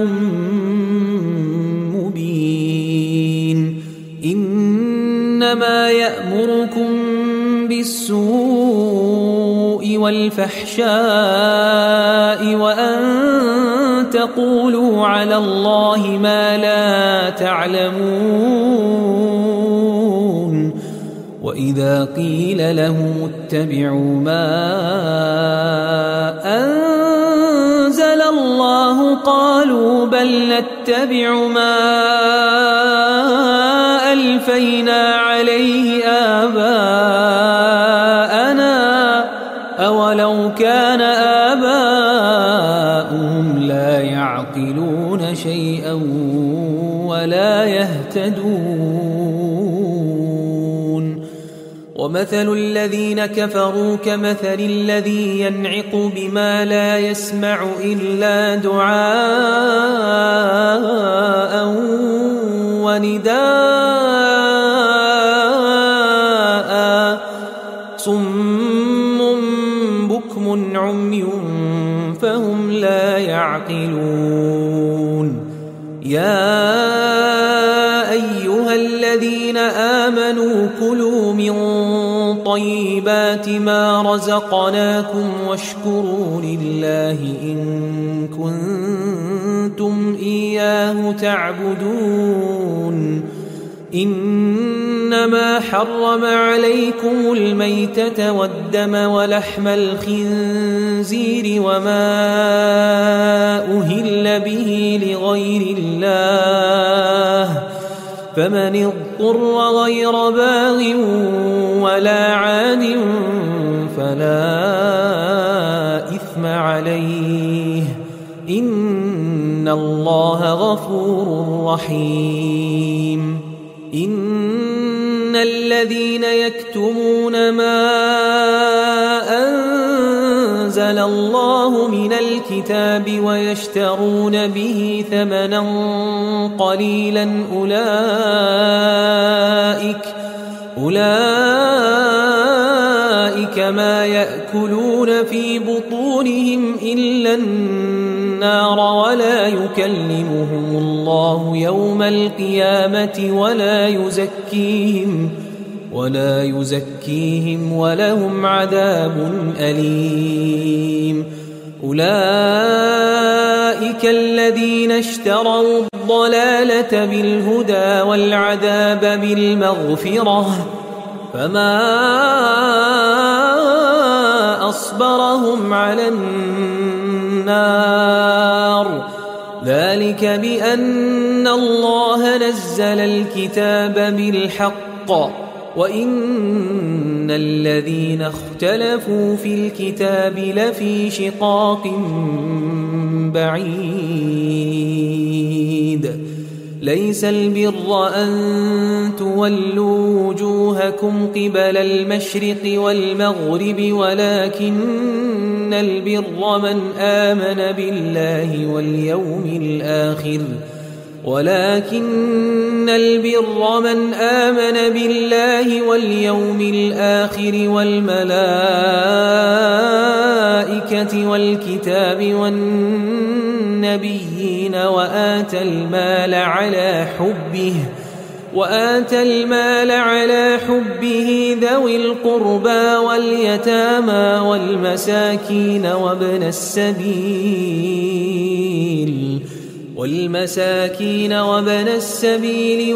مبين إنما يأمركم بالسوء والفحشاء وأن تقولوا على الله ما لا تعلمون وإذا قيل لهم اتبعوا ما أنزل الله قالوا بل نتبع ما ألفينا عليه آباءنا أولو كان آباؤهم لا يعقلون شيئا ولا يهتدون ومثل الذين كفروا كمثل الذي ينعق بما لا يسمع إلا دعاء ونداء صم بكم عمي فهم لا يعقلون يا أيها الذين آمنوا كلوا من طيبات ما رزقناكم واشكروا لله إن كنتم إياه تعبدون إنما حرم عليكم الميتة والدم ولحم الخنزير وما أهل به لغير الله فمن اضطر غير باغ ولا عاد فلا إثم عليه إن الله غفور رحيم إن الذين يكتمون ما أنزل الله من الكتاب ويشترون به ثمنا قليلا أولئك أولئك ما يأكلون في بطونهم إلا النار ولا يكلمهم الله يوم القيامة ولا يزكيهم ولا يزكيهم ولهم عذاب أليم. أولئك الذين اشتروا الضلالة بالهدى والعذاب بالمغفرة فما أصبرهم على النار ذلك بأن الله نزل الكتاب بالحق وإن الذين اختلفوا في الكتاب لفي شقاق بعيد. ليس البر أن تولوا وجوهكم قبل المشرق والمغرب ولكن البر من آمن بالله واليوم الآخر ولكن البر من آمن بالله واليوم الآخر والملائكة والكتاب والنبيين وآتى المال على حبه وآتى المال على حبه ذوي القربى واليتامى والمساكين وابن السبيل والمساكين وابن السبيل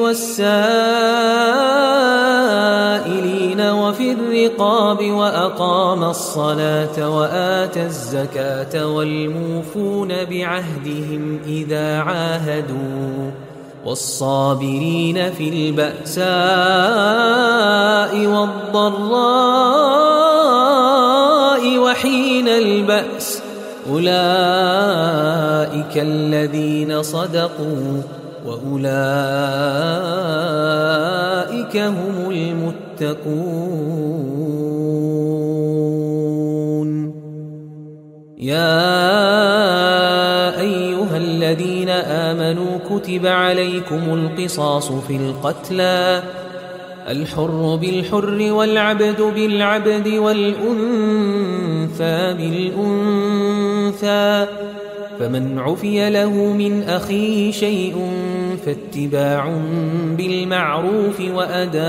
والسائلين وفي الرقاب وأقام الصلاة وآتى الزكاة والموفون بعهدهم إذا عاهدوا والصابرين في البأساء والضراء وحين البأس أولئك الذين صدقوا وأولئك هم المتقون. يا أيها الذين آمنوا كتب عليكم القصاص في القتلى الحر بالحر والعبد بالعبد والأنثى بالأنثى فمن عفي له من أخيه شيء فاتباع بالمعروف وأداء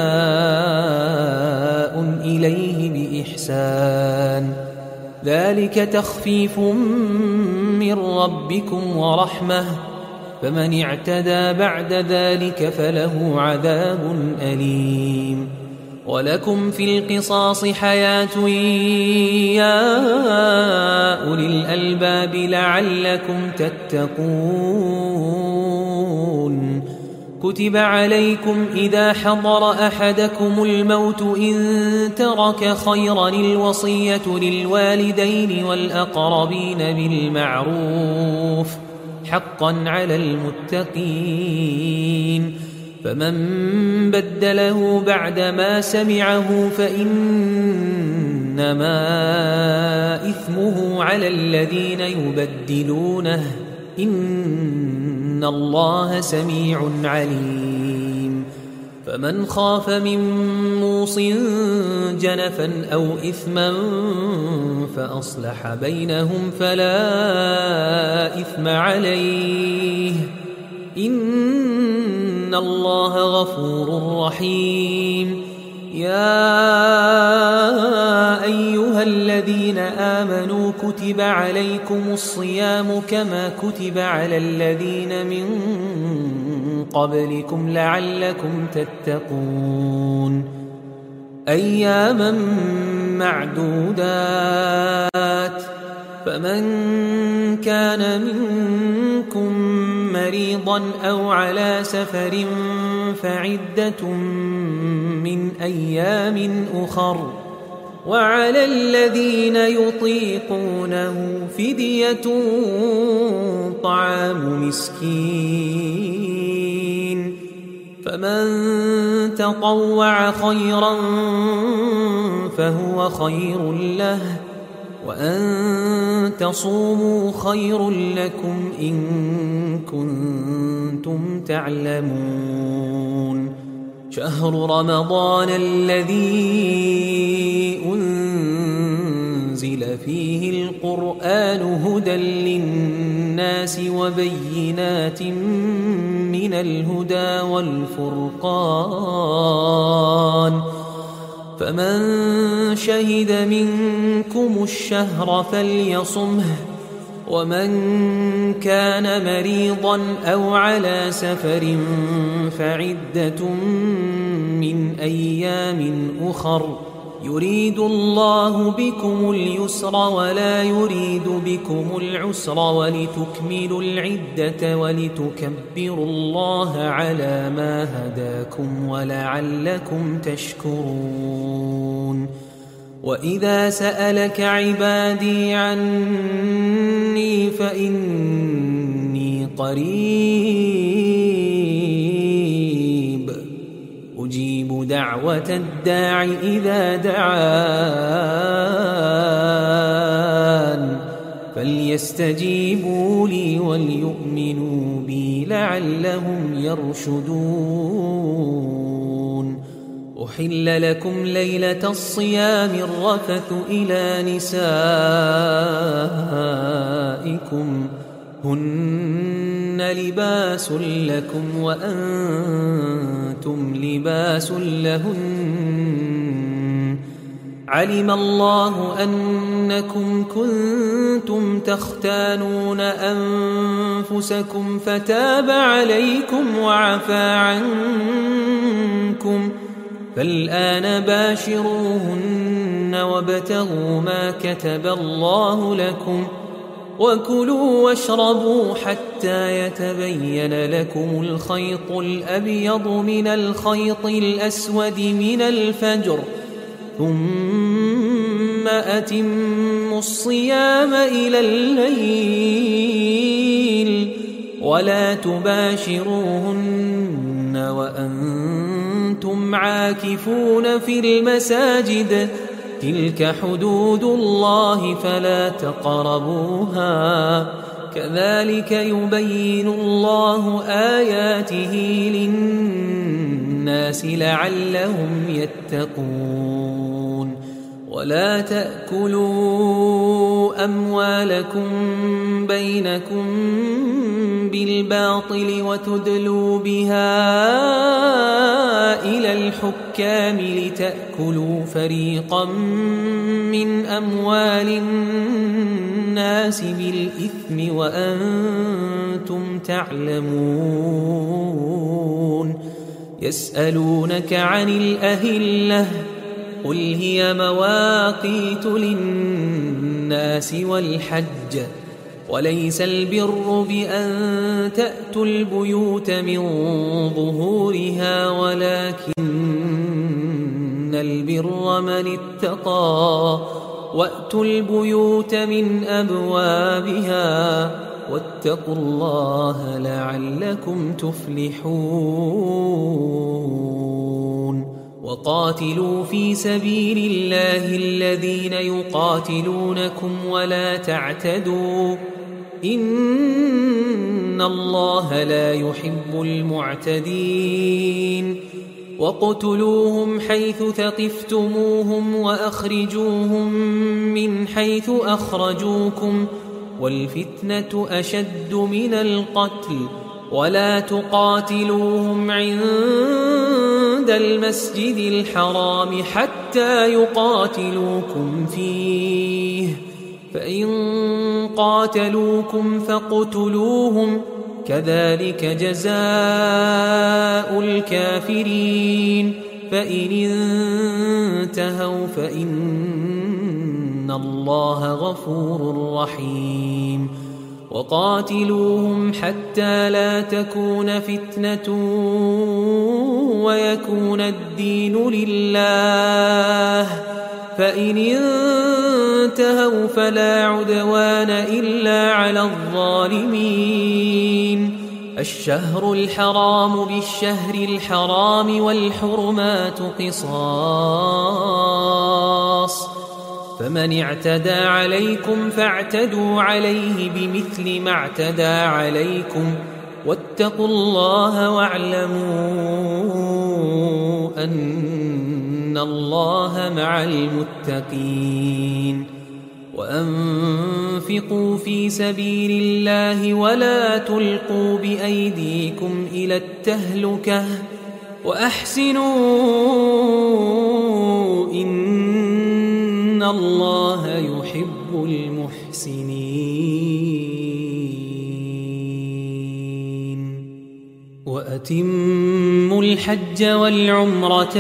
إليه بإحسان ذلك تخفيف من ربكم ورحمة فمن اعتدى بعد ذلك فله عذاب أليم. ولكم في القصاص حياة يا أولي الألباب لعلكم تتقون. كتب عليكم إذا حضر أحدكم الموت إن ترك خيرا الوصية للوالدين والأقربين بالمعروف حقا على المتقين فمن بدله بعدما سمعه فإنما إثمه على الذين يبدلونه إن الله سميع عليم. فمن خاف من موص جنفا أو إثما فأصلح بينهم فلا إثم عليه إن الله غفور رحيم. يا أيها الذين آمنوا كتب عليكم الصيام كما كتب على الذين من قبلكم لعلكم تتقون أياما معدودات فمن كان منكم مريضا أو على سفر فعدة من أيام أخر وعلى الذين يطيقونه فدية طعام مسكين فمن تطوع خيرا فهو خير له وأن تصوموا خير لكم إن كنتم تعلمون. شهر رمضان الذي أنزل فيه القرآن هدى للناس وبينات من الهدى والفرقان فمن شهد منكم الشهر فليصمه ومن كان مريضا أو على سفر فعدة من أيام أخر يريد الله بكم اليسر ولا يريد بكم العسر ولتكملوا العدة ولتكبروا الله على ما هداكم ولعلكم تشكرون وإذا سألك عبادي عني فإني قريب أجيب دعوة الداع إذا دعان فليستجيبوا لي وليؤمنوا بي لعلهم يرشدون أحل لكم ليلة الصيام الرفث إلى نسائكم هن لباس لكم وأنتم لباس لهن علم الله أنكم كنتم تختانون أنفسكم فتاب عليكم وعفى عنكم فالآن باشروهن وابتغوا ما كتب الله لكم وكلوا واشربوا حتى يتبين لكم الخيط الأبيض من الخيط الأسود من الفجر ثم أتموا الصيام إلى الليل ولا تباشروهن وأنتم عاكفون في المساجد تلك حدود الله فلا تقربوها كذلك يبين الله آياته للناس لعلهم يتقون ولا تأكلوا أموالكم بينكم بالباطل وتدلوا بها إلى الحكام لتأكلوا فريقا من أموال الناس بالإثم وأنتم تعلمون يسألونك عن الأهلة قل هي مواقيت للناس والحج وليس البر بأن تأتوا البيوت من ظهورها ولكن البر من اتقى وأتوا البيوت من أبوابها واتقوا الله لعلكم تفلحون وقاتلوا في سبيل الله الذين يقاتلونكم ولا تعتدوا إن الله لا يحب المعتدين واقتلوهم حيث ثقفتموهم وأخرجوهم من حيث أخرجوكم والفتنة أشد من القتل ولا تقاتلوهم عند المسجد الحرام حتى يقاتلوكم فيه فإن قاتلوكم فاقتلوهم كذلك جزاء الكافرين فإن انتهوا فإن الله غفور رحيم وقاتلوهم حتى لا تكون فتنة ويكون الدين لله فإن انتهوا فلا عدوان إلا على الظالمين الشهر الحرام بالشهر الحرام والحرمات قصاص فمن اعتدى عليكم فاعتدوا عليه بمثل ما اعتدى عليكم واتقوا الله واعلموا أن الله مع المتقين وأنفقوا في سبيل الله ولا تلقوا بأيديكم إلى التهلكة وأحسنوا إن الله يحب المحسنين وأتموا الحج والعمرة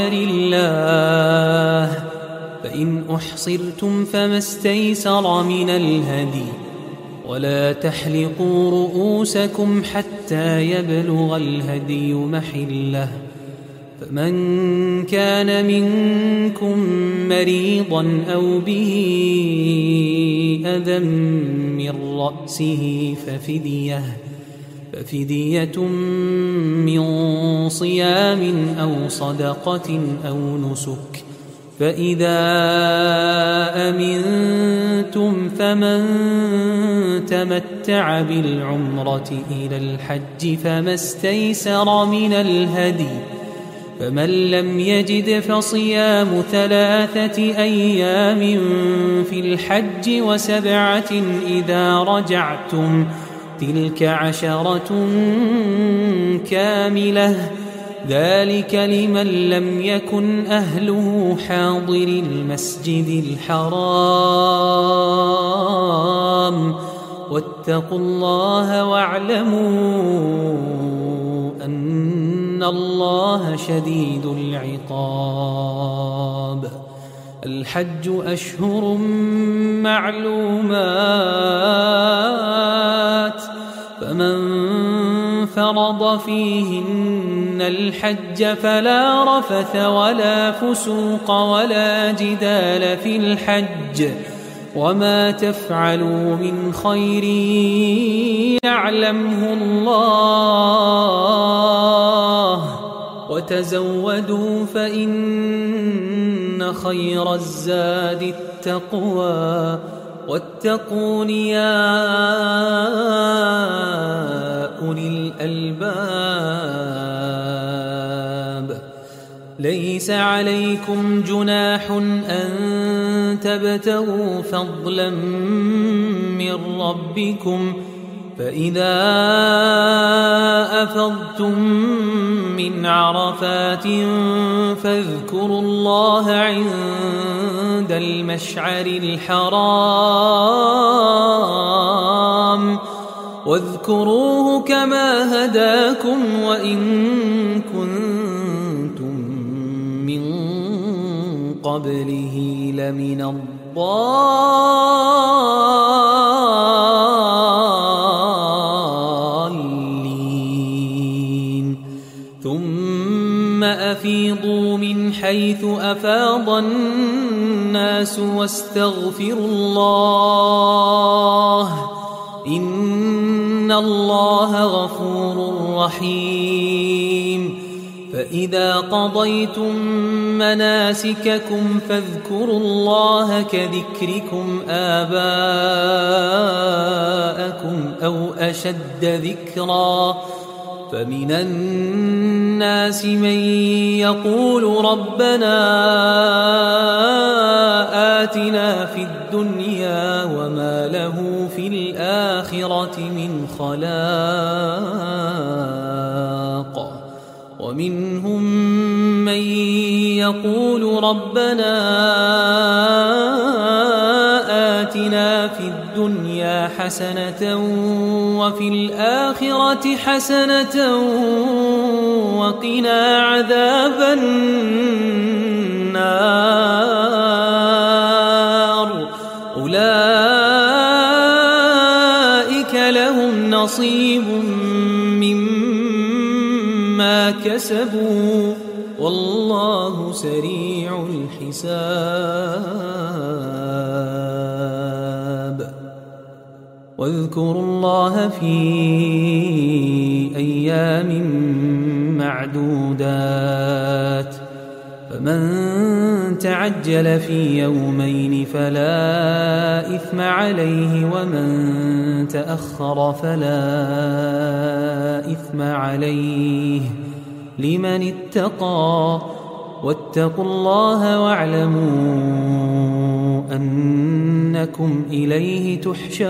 لله فإن أحصرتم فما استيسر من الهدي ولا تحلقوا رؤوسكم حتى يبلغ الهدي محله فمن كان منكم مريضا أو به أذى من رأسه ففدية ففدية من صيام أو صدقة أو نسك فإذا أمنتم فمن تمتع بالعمرة إلى الحج فما استيسر من الهدي فمن لم يجد فصيام ثلاثة أيام في الحج وسبعة إذا رجعتم تلك عشرة كاملة ذلك لمن لم يكن أهله حاضر المسجد الحرام واتقوا الله واعلموا أن الله شديد العقاب الحج أشهر معلومات فمن فرض فيهن الحج فلا رفث ولا فسوق ولا جدال في الحج وما تفعلوا من خير يعلمه الله وتزودوا فإن خير الزاد التقوى واتقون يا أولي الألباب ليس عليكم جناح أن تبتغوا فضلا من ربكم فإذا أفضتم من عرفات فاذكروا الله عند المشعر الحرام واذكروه كما هداكم وإن كنتم من قبله لمن الضالين ثم أفيضوا من حيث أفاض الناس واستغفروا الله إن الله غفور رحيم فإذا قضيتم مناسككم فاذكروا الله كذكركم آباءكم أو أشد ذكرا فمن الناس من يقول ربنا آتنا في الدنيا وما له في الآخرة من خلاق ومنهم من يقول ربنا آتنا في الدنيا حسنة وفي الآخرة حسنة وقنا عذاب النار أولئك لهم نصيب مما كسبوا والله سريع الحساب واذكروا الله في أيام معدودات فمن تعجل في يومين فلا إثم عليه ومن تأخر فلا إثم عليه لمن اتقى واتقوا الله واعلموا أنكم إليه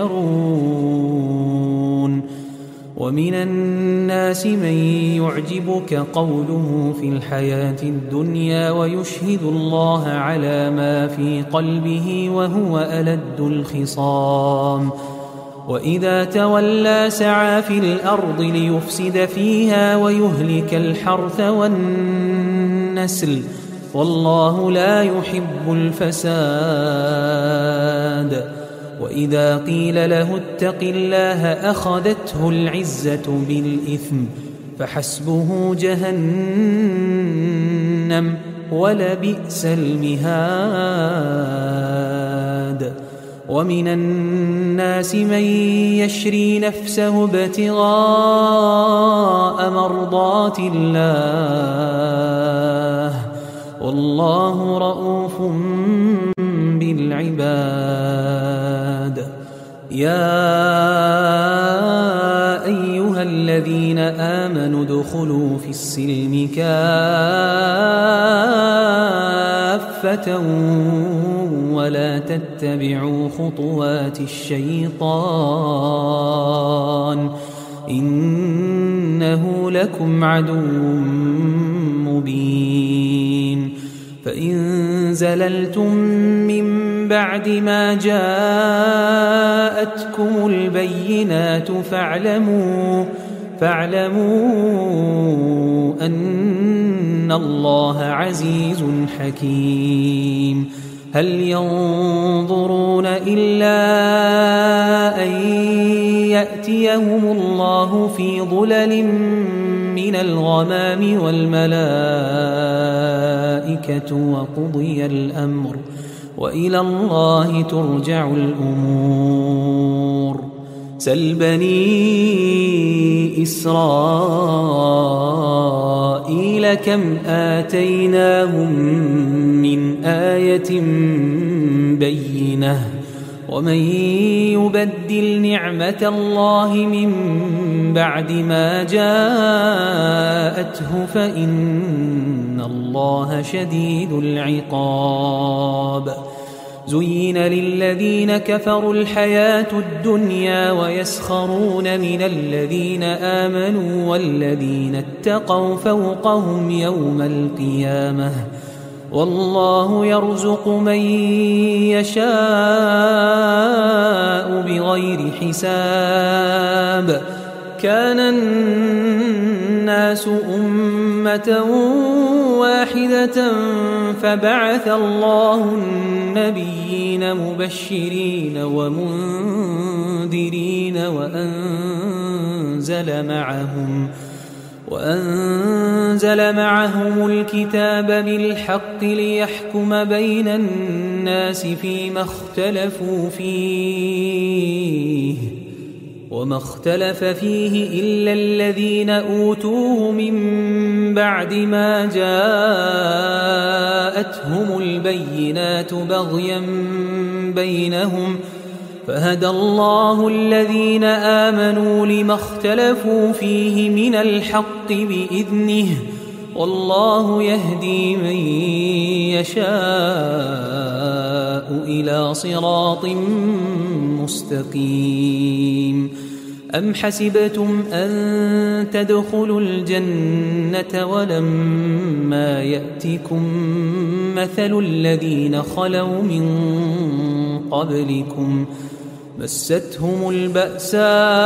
تحشرون. ومن الناس من يعجبك قوله في الحياة الدنيا ويشهد الله على ما في قلبه وهو ألد الخصام وإذا تولى سعى في الأرض ليفسد فيها ويهلك الحرث والنسل والله لا يحب الفساد. وإذا قيل له اتق الله أخذته العزة بالإثم فحسبه جهنم ولبئس المهاد. ومن الناس من يشري نفسه ابتغاء مرضات الله والله رؤوف بالعباد. يا أيها الذين آمنوا ادخلوا في السلم كافة ولا تتبعوا خطوات الشيطان إنه لكم عدو مبين. فإن زللتم من بعد ما جاءتكم البينات فاعلموا فاعلموا أن الله عزيز حكيم. هل ينظرون إلا أن يأتيهم الله في ظلل من الغمام والملائكة وقضي الأمر وإلى الله ترجع الأمور. سل بني إسرائيل كم آتيناهم من آية بينة ومن يبدل نعمة الله من بعد ما جاءته فإن الله شديد العقاب. زين للذين كفروا الحياة الدنيا ويسخرون من الذين آمنوا والذين اتقوا فوقهم يوم القيامة والله يرزق من يشاء بغير حساب. كان الناس أمة واحدة فبعث الله النبيين مبشرين ومنذرين وأنزل معهم وأنزل معهم الكتاب بالحق ليحكم بين الناس فيما اختلفوا فيه وما اختلف فيه إلا الذين أوتوه من بعد ما جاءتهم البينات بغيا بينهم فهدى الله الذين آمنوا لما اختلفوا فيه من الحق بإذنه والله يهدي من يشاء إلى صراط مستقيم. أم حسبتم أن تدخلوا الجنة ولما يأتكم مثل الذين خلوا من قبلكم مستهم البأساء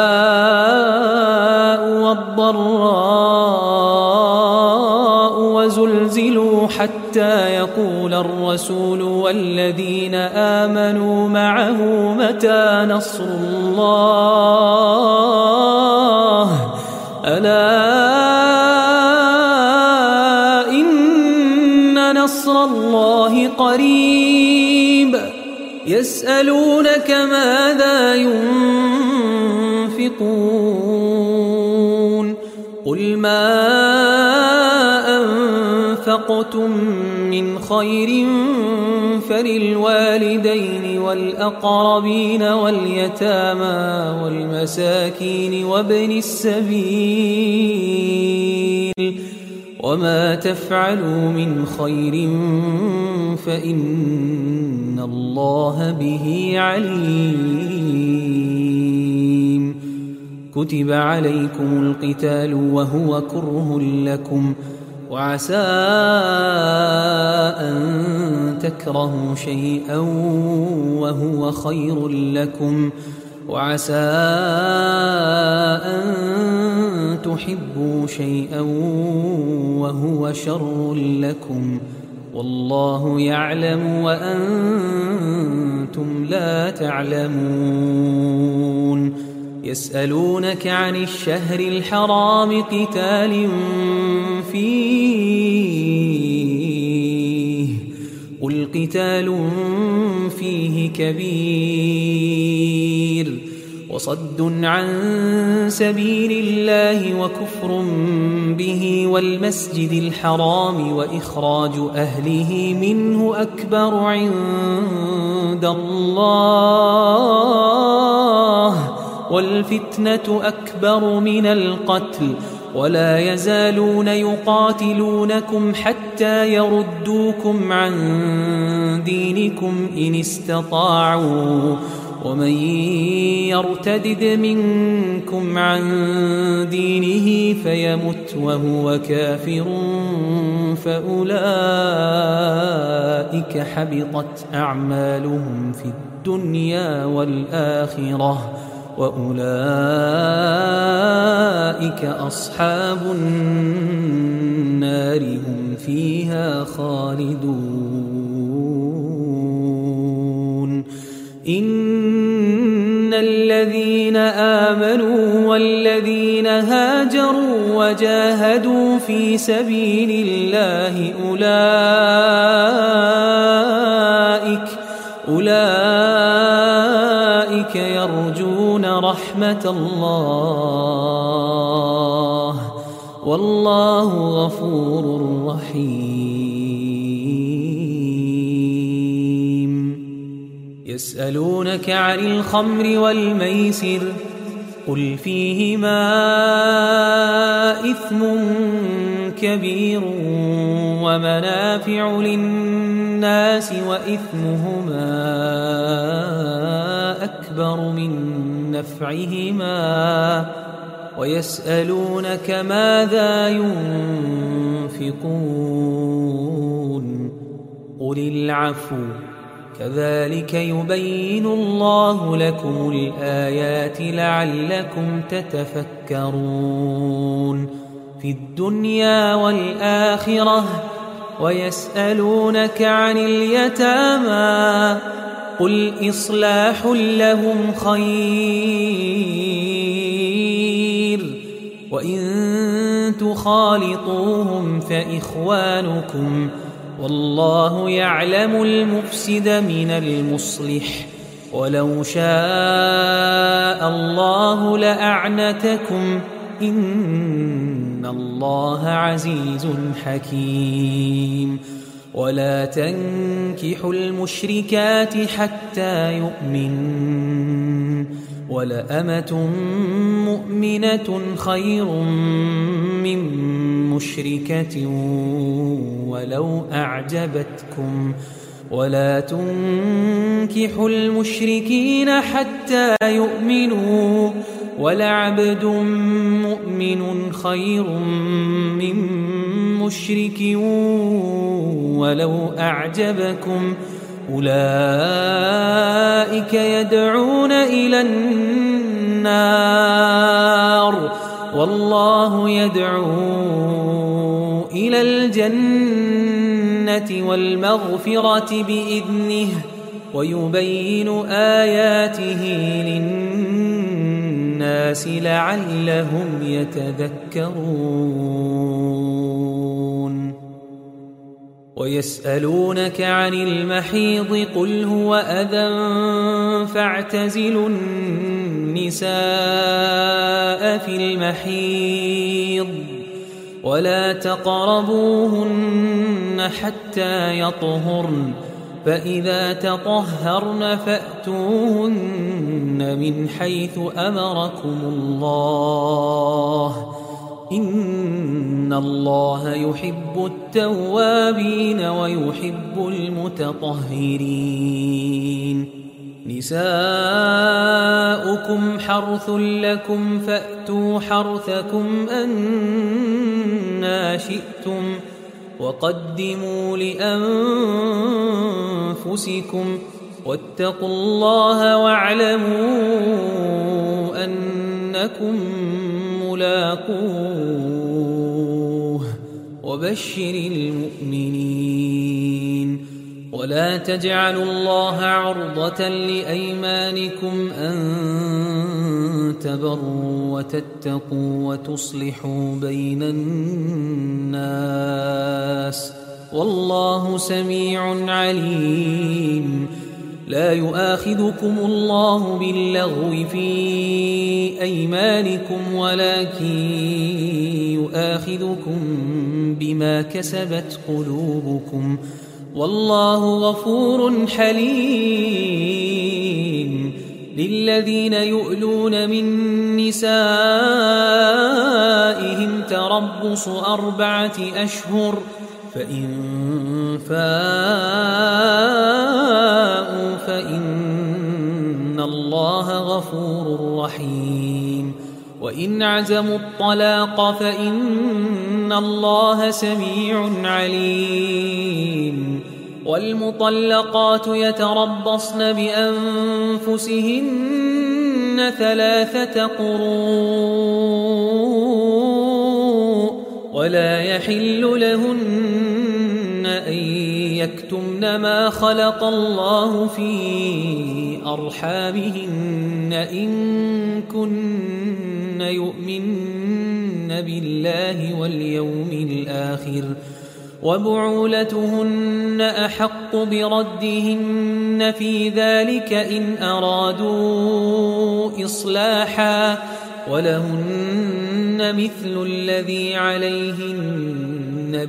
والضراء وزلزلوا حتى يقول الرسول والذين آمنوا معه متى نصر الله ألا إن نصر الله قريب. يسألونك ماذا ينفقون قل ما أنفقتم من خير فللوالدين والأقربين واليتامى والمساكين وابن السبيل وما تفعلوا من خير فإن الله به عليم. كتب عليكم القتال وهو كره لكم وعسى أن تكرهوا شيئا وهو خير لكم وعسى أن تحبوا شيئا وهو شر لكم والله يعلم وأنتم لا تعلمون. يسألونك عن الشهر الحرام قتال فيه قل قتال فيه كبير وصد عن سبيل الله وكفر به والمسجد الحرام وإخراج أهله منه أكبر عند الله والفتنة أكبر من القتل ولا يزالون يقاتلونكم حتى يردوكم عن دينكم إن استطاعوا ومن يرتدد منكم عن دينه فيمت وهو كافر فأولئك حبطت أعمالهم في الدنيا والآخرة وأولئك أصحاب النار هم فيها خالدون. إن الذين آمنوا والذين هاجروا وجاهدوا في سبيل الله أولئك أولئك يرجون رحمة الله والله غفور رحيم. يسألونك عن الخمر والميسر قل فيهما إثم كبير ومنافع للناس وإثمهما أكبر من نفعهما ويسألونك ماذا ينفقون قل العفو كذلك يبين الله لكم الآيات لعلكم تتفكرون في الدنيا والآخرة. ويسألونك عن اليتامى قل إصلاح لهم خير وإن تخالطوهم فإخوانكم والله يعلم المفسد من المصلح ولو شاء الله لأعنتكم إن الله عزيز حكيم. ولا تنكحوا المشركات حتى يؤمنوا ولأمة مؤمنة خير من مشركة ولو أعجبتكم ولا تنكحوا المشركين حتى يؤمنوا ولعبد مؤمن خير من مشرك ولو أعجبكم أولئك يدعون إلى النار والله يدعو إلى الجنة والمغفرة بإذنه ويبين آياته للناس لعلهم يتذكرون. ويسألونك عن المحيض قل هو أذى فاعتزلوا النساء في المحيض ولا تقربوهن حتى يطهرن فإذا تطهرن فأتوهن من حيث أمركم الله إن الله يحب التوابين ويحب المتطهرين. نساؤكم حرث لكم فأتوا حرثكم أنى شئتم وقدموا لأنفسكم واتقوا الله واعلموا أنكم ملاقوه وبشر المؤمنين. ولا تجعلوا الله عرضة لأيمانكم أن تبروا وتتقوا وتصلحوا بين الناس والله سميع عليم. لا يؤاخذكم الله باللغو في أيمانكم ولكن يؤاخذكم بما كسبت قلوبكم والله غفور حليم. للذين يؤلون من نسائهم تربص أربعة أشهر فإن فاءوا فإن الله غفور رحيم. وإن عزموا الطلاق فإن الله سميع عليم. والمطلقات يتربصن بأنفسهن ثلاثة قروء ولا يحل لهن أن يكتمن ما خلق الله في أرحامهن إن كن يؤمن بالله واليوم الآخر وبعولتهن أحق بردهن في ذلك إن أرادوا إصلاحا ولهن مثل الذي عليهن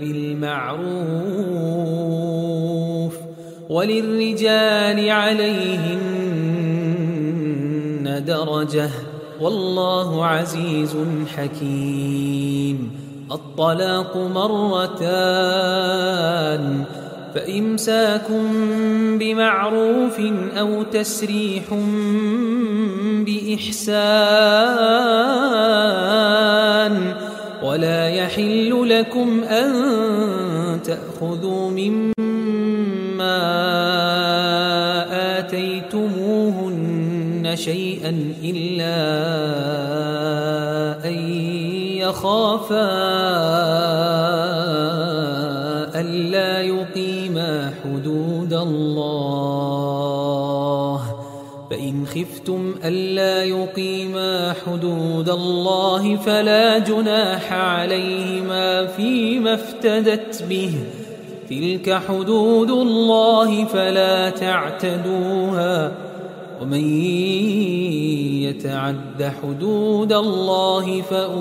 بالمعروف وللرجال عليهن درجة والله عزيز حكيم. الطلاق مرتان فإمساك بمعروف أو تسريح بإحسان ولا يحل لكم أن تأخذوا مما آتيتموهن شيئا إلا أن يخافا ألا يقيما حدود الله فإن خفتم ألا يقيما حدود الله فلا جناح عليهما فيما افتدت به تلك حدود الله فلا تعتدوها ومن يتعد حدود الله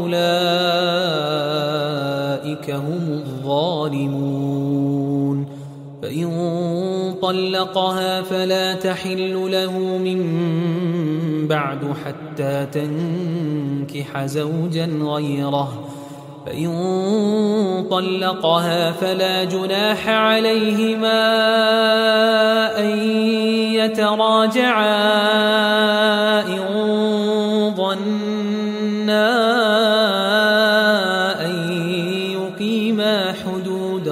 فأولئك هم الظالمون. فإن طلقها فلا تحل له من بعد حتى تنكح زوجا غيره فإن طلقها فلا جناح عليهما أن يتراجعا إن ظنا أن يقيما حدود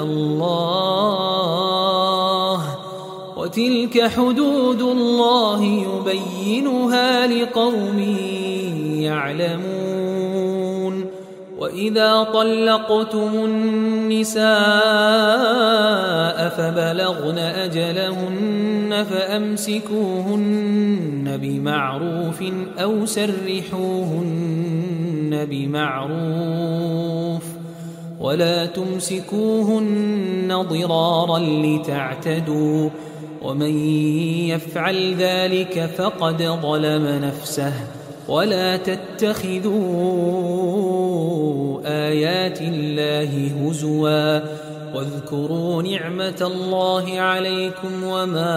الله وتلك حدود الله يبينها لقوم يعلمون. وإذا طلقتم النساء فبلغن أجلهن فأمسكوهن بمعروف أو سرحوهن بمعروف ولا تمسكوهن ضرارا لتعتدوا ومن يفعل ذلك فقد ظلم نفسه. ولا تتخذوا آيات الله هزوا واذكروا نعمة الله عليكم وما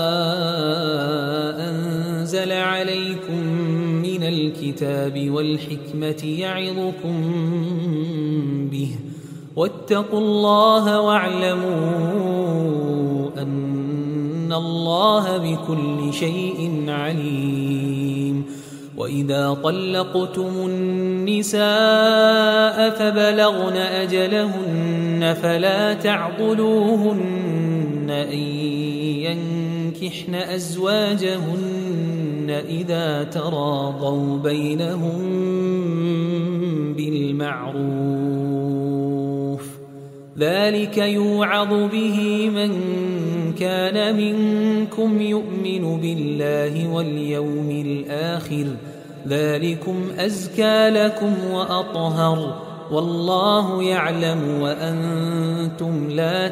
أنزل عليكم من الكتاب والحكمة يعظكم به واتقوا الله واعلموا أن الله بكل شيء عليم. وإذا طلقتم النساء فبلغن أجلهن فلا تعضلوهن أن ينكحن أزواجهن إذا تراضوا بينهم بالمعروف ذلك يوعظ به من كان منكم يؤمن بالله واليوم الآخر ذلكم أزكى لكم وأطهر والله يعلم وأنتم لا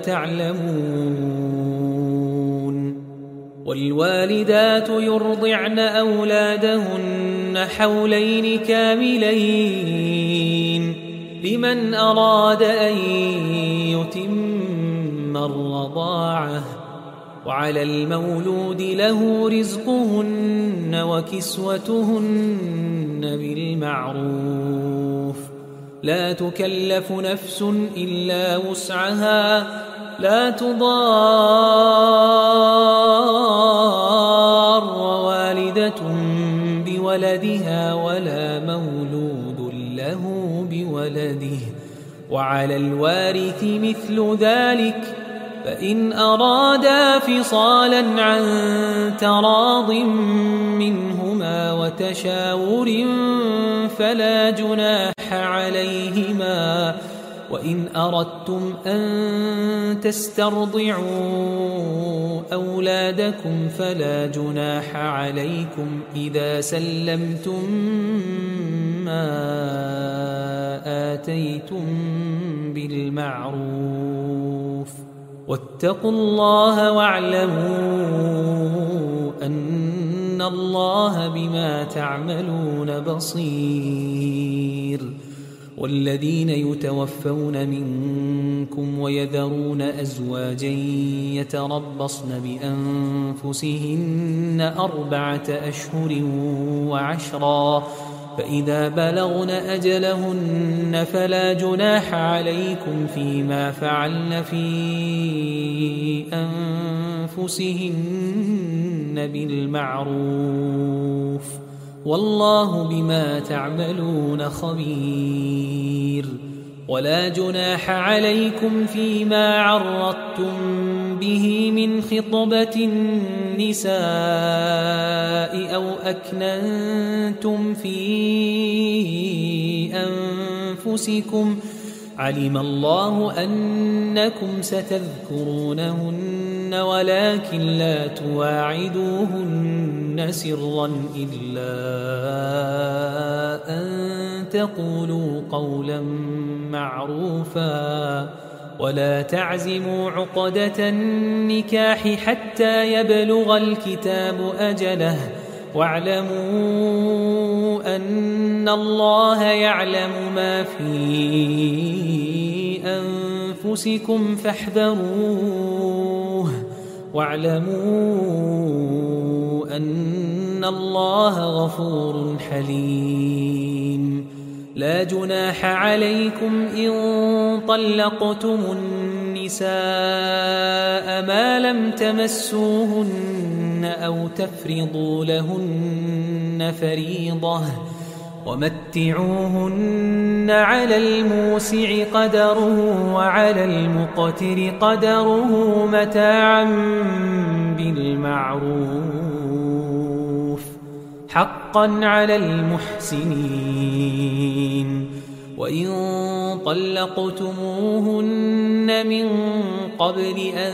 تعلمون. والوالدات يرضعن أولادهن حولين كاملين لمن أراد أن يتم الرضاعة وعلى المولود له رزقهن وكسوتهن بالمعروف لا تكلف نفس إلا وسعها لا تضار والدة بولدها ولا مولود له بولده وعلى الوارث مثل ذلك فإن أرادا فصالا عن تراض منهما وتشاور فلا جناح عليهما. وإن أردتم أن تسترضعوا أولادكم فلا جناح عليكم إذا سلمتم ما آتيتم بالمعروف واتقوا الله واعلموا أن الله بما تعملون بصير. والذين يتوفون منكم ويذرون أزواجا يتربصن بأنفسهن أربعة أشهر وعشرا فإذا بلغن أجلهن فلا جناح عليكم فيما فعلن في أنفسهن بالمعروف والله بما تعملون خبير. ولا جناح عليكم فيما عرضتم به من خطبة النساء أو أكننتم في أنفسكم علم الله أنكم ستذكرونهن ولكن لا تواعدوهن سرا إلا أن تقولوا قولا معروفا ولا تعزموا عقدة النكاح حتى يبلغ الكتاب أجله واعلموا أن الله يعلم ما في أنفسكم فاحذروه واعلموا أن الله غفور حليم. لا جناح عليكم إن طلقتم النساء ما لم تمسوهن أو تفرضوا لهن فريضة ومتعوهن على الموسع قدره وعلى المقتر قدره متاعا بالمعروف حقا على المحسنين. وإن طلقتموهن من قبل أن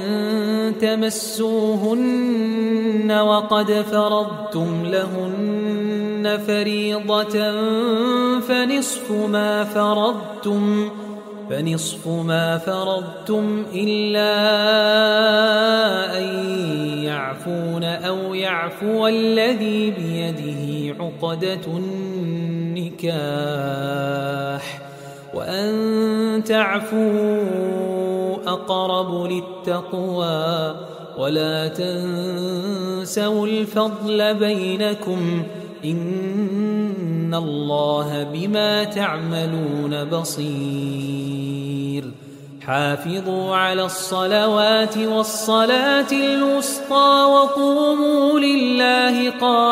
تمسوهن وقد فرضتم لهن فريضة فنصف ما فرضتم فنصف ما فرضتم إلا أن يعفون أو يعفو الذي بيده عقدة النكاح وأن تعفوا أقرب للتقوى ولا تنسوا الفضل بينكم إن الله بما تعملون بصير حافظوا على الصلوات والصلاة الوسطى وقوموا لله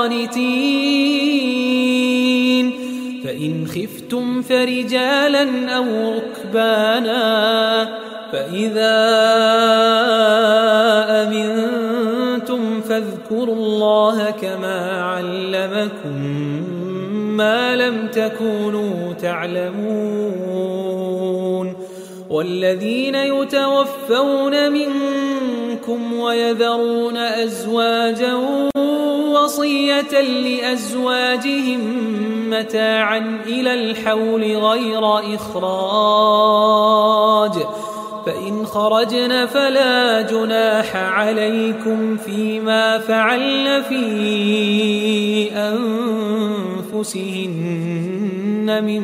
قانتين فإن خفتم فرجالا أو ركبانا فإذا أمنتم فاذكروا الله كما علمكم ما لم تكونوا تعلمون والذين يتوفون منكم ويذرون أزواجا وصية لأزواجهم متاعا إلى الحول غير إخراج فإن خرجن فلا جناح عليكم فيما فعلن في أنفسهن من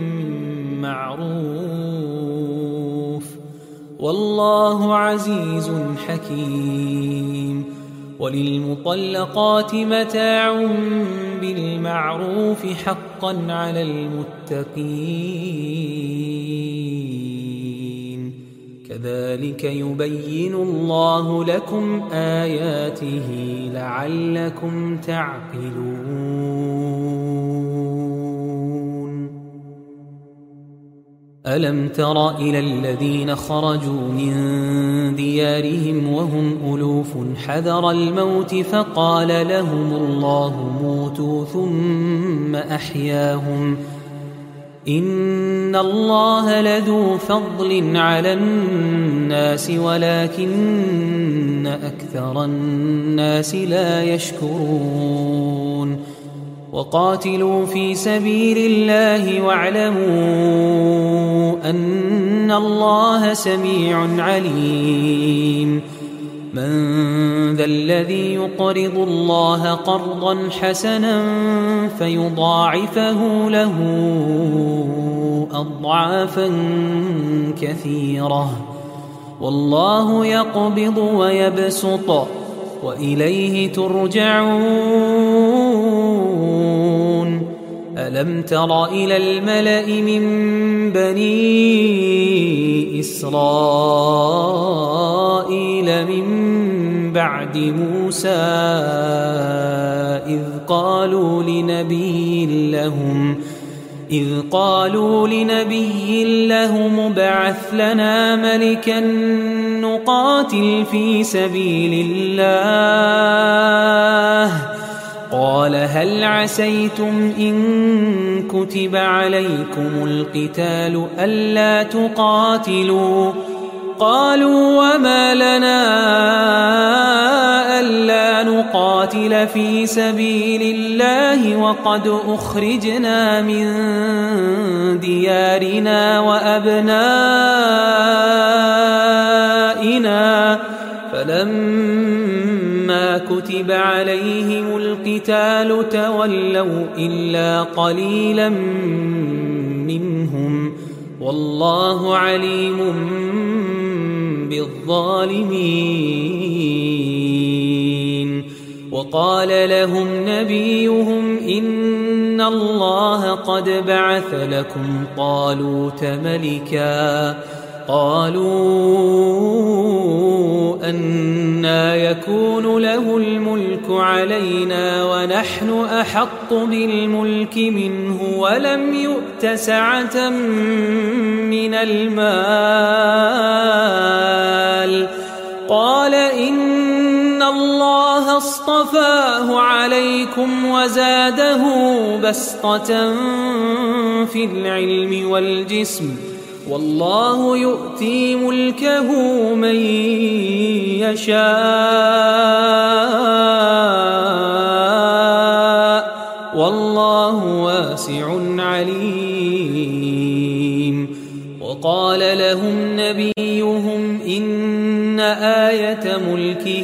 معروف والله عزيز حكيم وللمطلقات متاع بالمعروف حقا على المتقين كذلك يبين الله لكم آياته لعلكم تعقلون ألم تر إلى الذين خرجوا من ديارهم وهم ألوف حذر الموت فقال لهم الله موتوا ثم أحياهم إن الله لذو فضل على الناس ولكن أكثر الناس لا يشكرون وقاتلوا في سبيل الله واعلموا أن الله سميع عليم من ذا الذي يقرض الله قرضا حسنا فيضاعفه له أضعافا كثيرة والله يقبض ويبسط وإليه ترجعون ألم تر إلى الملأ من بني إسرائيل من بعد موسى إذ قالوا لنبي لهم إذ قالوا لنبي لهم ابعث لنا ملكا نقاتل في سبيل الله قال هل عسيتم إن كتب عليكم القتال ألا تقاتلوا قالوا وما لنا ألا نقاتل في سبيل الله وقد أخرجنا من ديارنا وأبنائنا فلما كتب عليهم القتال تولوا إلا قليلا منهم والله عليم بالظالمين وقال لهم نبيهم إن الله قد بعث لكم طالوت ملكا قالوا أنى يكون له الملك علينا ونحن أحق بالملك منه ولم يؤت سعة من المال قال إن الله اصطفاه عليكم وزاده بسطة في العلم والجسم والله يؤتي ملكه من يشاء والله واسع عليم وقال لهم نبيهم إن آية ملكه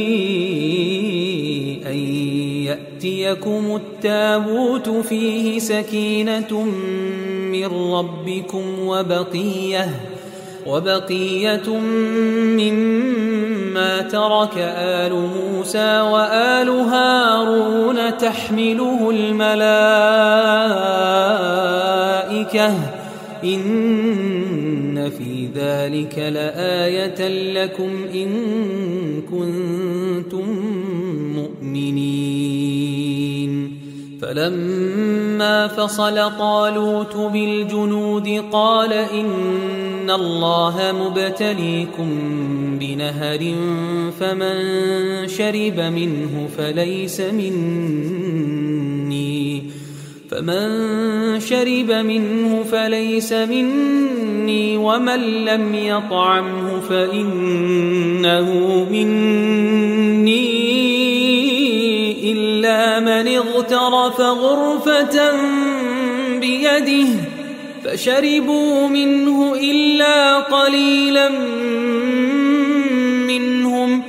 أن يأتيكم التابوت فيه سكينة من ربكم وبقية وبقية مما ترك آل موسى وآل هارون تحمله الملائكة إن في ذلك لآية لكم إن كنتم مؤمنين فلما فصل طالوت بالجنود قال إن الله مبتليكم بنهر فمن شرب منه فليس مني فمن شرب منه فليس مني ومن لم يطعمه فإنه مني إلا من اغترف غرفة بيده فشربوا منه إلا قليلا منهم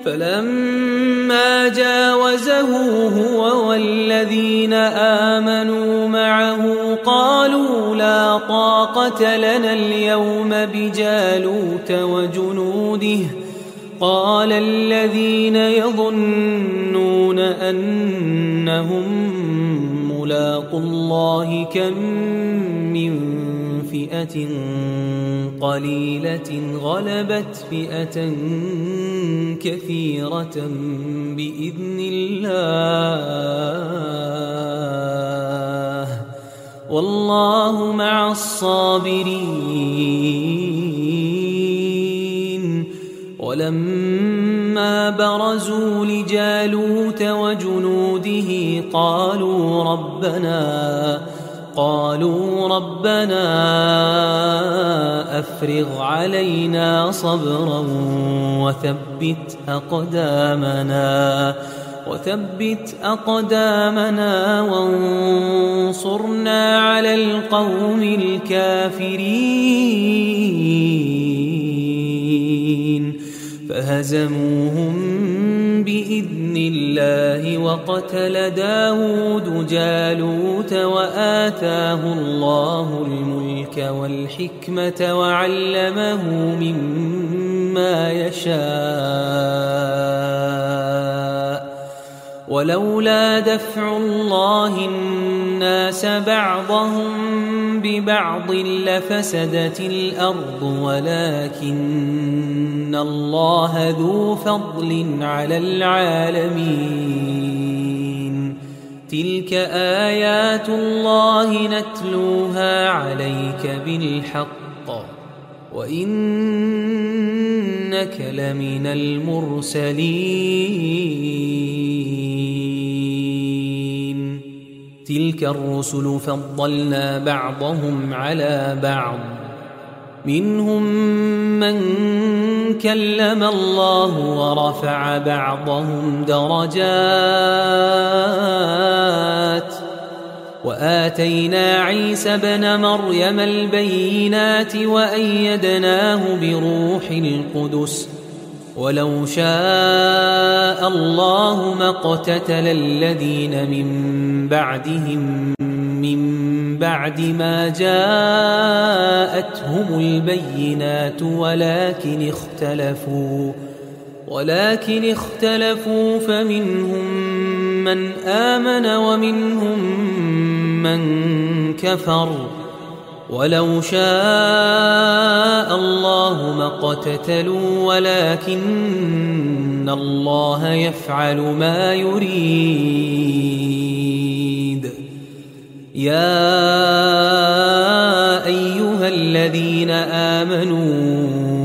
فلما جاوزه هو والذين آمنوا معه قالوا لا طاقة لنا اليوم بجالوت وجنوده قال الذين يظنون أنهم ملاقوا الله كم من فئة قليلة غلبت فئة كثيرة بإذن الله والله مع الصابرين ولما برزوا لجالوت وجنوده قالوا ربنا قالوا ربنا أفرغ علينا صبرا وثبت أقدامنا وثبت أقدامنا وانصرنا على القوم الكافرين فهزموهم بإذن الله وقتل داود جالوت وآتاه الله الملك والحكمة وعلمه مما يشاء ولولا دفع الله الناس بعضهم ببعض لفسدت الأرض ولكن الله ذو فضل على العالمين تلك آيات الله نتلوها عليك بالحق وإنك لمن المرسلين تلك الرسل فضلنا بعضهم على بعض منهم من كلم الله ورفع بعضهم درجات وآتينا عيسى ابن مريم البينات وأيدناه بروح القدس ولو شاء الله ما اقتتل الذين من بعدهم من بعد ما جاءتهم البينات ولكن اختلفوا ولكن اختلفوا فمنهم من آمن ومنهم من كفر ولو شاء الله ما اقتتلوا ولكن الله يفعل ما يريد يا أيها الذين آمنوا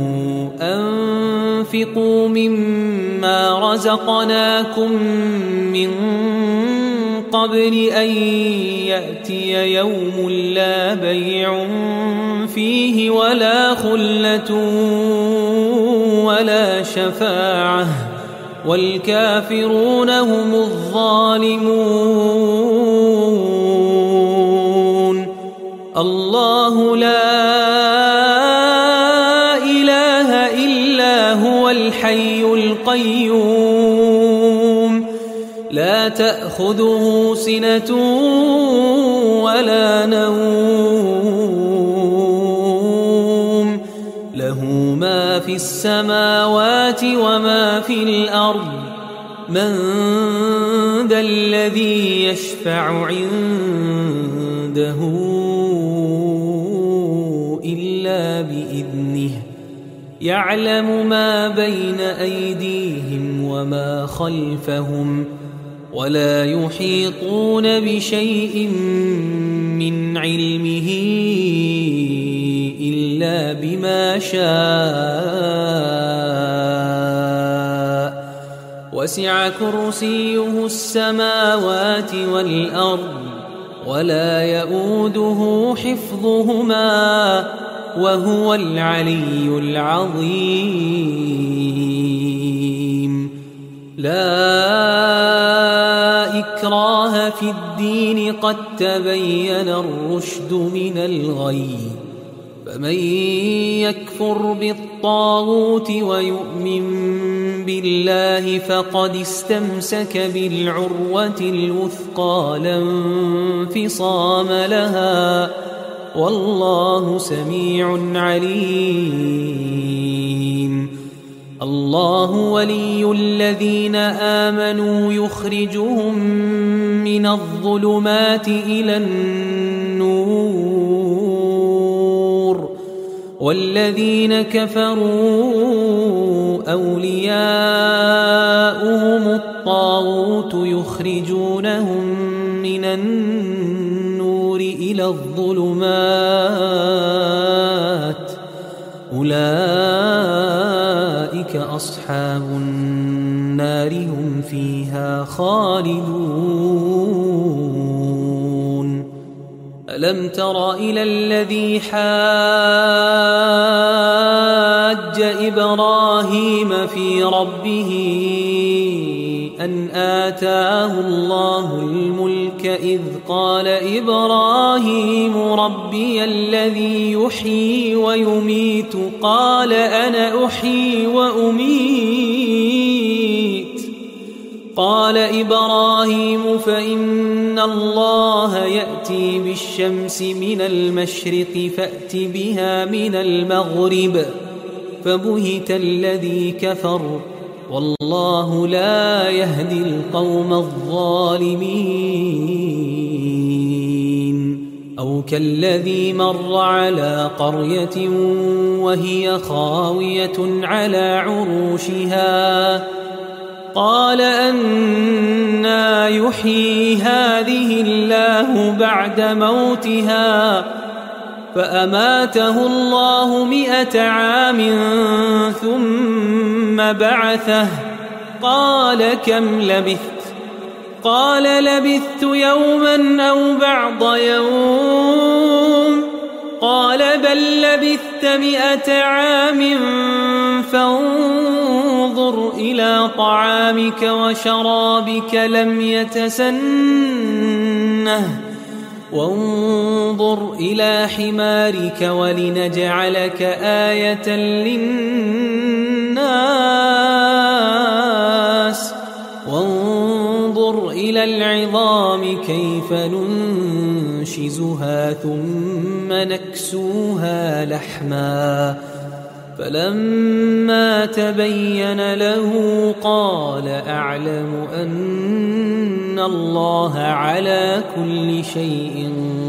أنفقوا مما رزقناكم من قبل أن يأتي يوم لا بيع فيه ولا خلة ولا شفاعة والكافرون هم الظالمون الله لا إله إلا هو الحي القيوم لا تأخذه سنة ولا نوم في السماوات وما في الأرض من ذا الذي يشفع عنده إلا بإذنه يعلم ما بين أيديهم وما خلفهم ولا يحيطون بشيء من علمه إلا بما شاء وسع كرسيه السماوات والأرض ولا يؤوده حفظهما وهو العلي العظيم. لا إكراه في الدين قد تبين الرشد من الغي فمن يكفر بالطاغوت ويؤمن بالله فقد استمسك بالعروة الوثقى لا انفصام لها والله سميع عليم. الله ولي الذين آمنوا يخرجهم من الظلمات إلى النور والذين كفروا أولياؤهم الطاغوت يخرجونهم من النور إلى الظلمات أولئك أصحاب النار هم فيها خالدون. ألم تر إلى الذي حاج إبراهيم في ربه أن آتاه الله الملك إذ قال إبراهيم ربي الذي يحيي ويميت قال أنا أحيي وأميت قال إبراهيم فإن الله يأتي بالشمس من المشرق فأت بها من المغرب فبهت الذي كفر والله لا يهدي القوم الظالمين. أو كالذي مر على قرية وهي خاوية على عروشها قال أنى يحيي هذه الله بعد موتها فأماته الله مئة عام ثم بعثه قال كم لبثت قال لبثت يوما أو بعض يوم قال بل لبثت مئة عام فانظر إلى طعامك وشرابك لم يتسنه وانظر إلى حمارك ولنجعلك آية للناس وانظر إلى العظام كيف ننشزها ثم نكسوها لحما فلما تبين له قال أعلم أن الله على كل شيء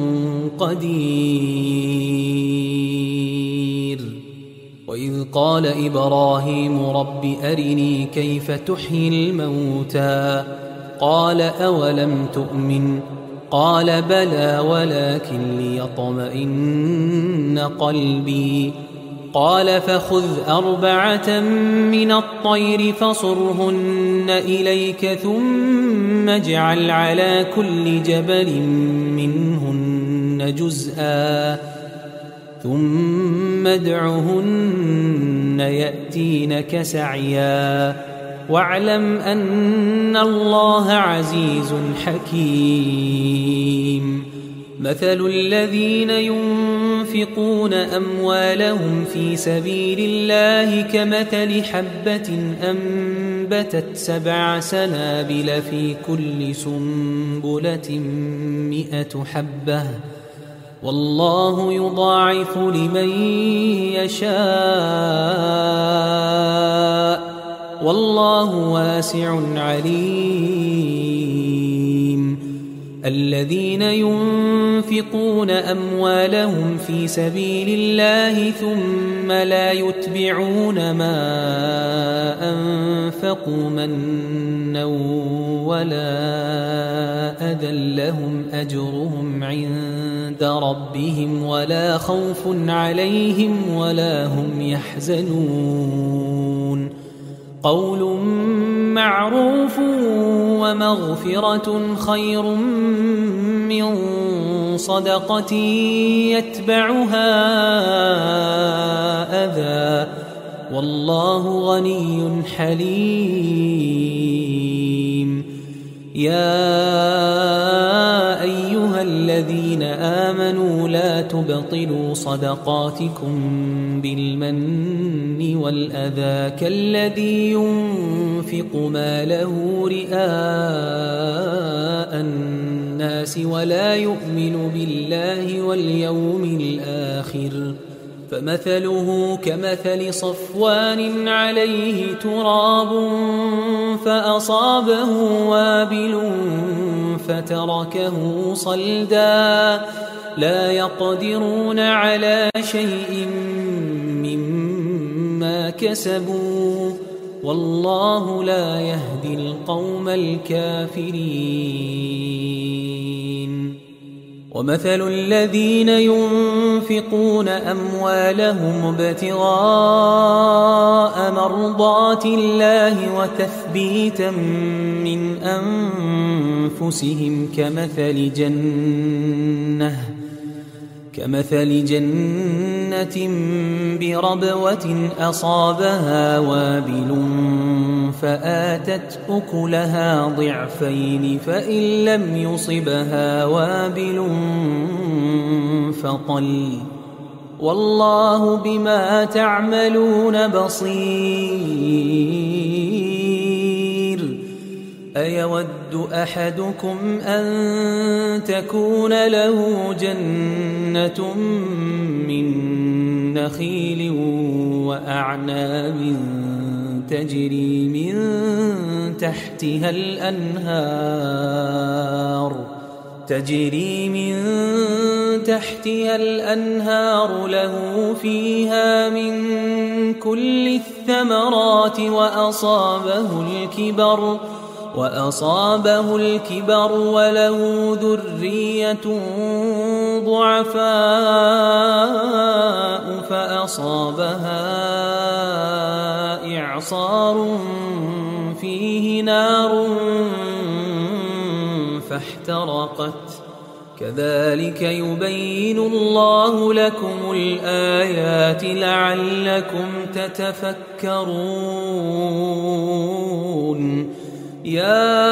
قدير. وإذ قال إبراهيم رب أرني كيف تحيي الموتى قال أولم تؤمن قال بلى ولكن ليطمئن قلبي قال فخذ أربعة من الطير فصرهن إليك ثم اجعل على كل جبل منهن جزءا ثم ادعهن يأتينك سعيا واعلم أن الله عزيز حكيم. مثل الذين ينفقون أموالهم في سبيل الله كمثل حبة أنبتت سبع سنابل في كل سنبلة مئة حبة والله يضاعف لمن يشاء والله واسع عليم. الذين ينفقون أموالهم في سبيل الله ثم لا يتبعون ما أنفقوا منا ولا أذى لهم أجرهم عند ربهم ولا خوف عليهم ولا هم يحزنون. قول معروف ومغفرة خير من صدقة يتبعها أذى والله غني حليم. يا أيها الذين آمنوا لا تبطلوا صدقاتكم بالمن والأذى كالذي ينفق ماله رئاء الناس ولا يؤمن بالله واليوم الآخر فمثله كمثل صفوان عليه تراب فأصابه وابل فتركه صلدا لا يقدرون على شيء مما كسبوا والله لا يهدي القوم الكافرين. ومثل الذين ينفقون أموالهم ابتغاء مرضات الله وتثبيتا من أنفسهم كمثل جنة كمثل جنة بربوة أصابها وابل فآتت أكلها ضعفين فإن لم يصبها وابل فطل والله بما تعملون بصير. أيود أحدكم أن تكون له جنة من نخيل وأعناب تجري من تحتها الأنهار تجري من تحتها الأنهار له فيها من كل الثمرات وأصابه الكبر وأصابه الكبر وله ذرية ضعفاء فأصابها إعصار فيه نار فاحترقت كذلك يبين الله لكم الآيات لعلكم تتفكرون. يا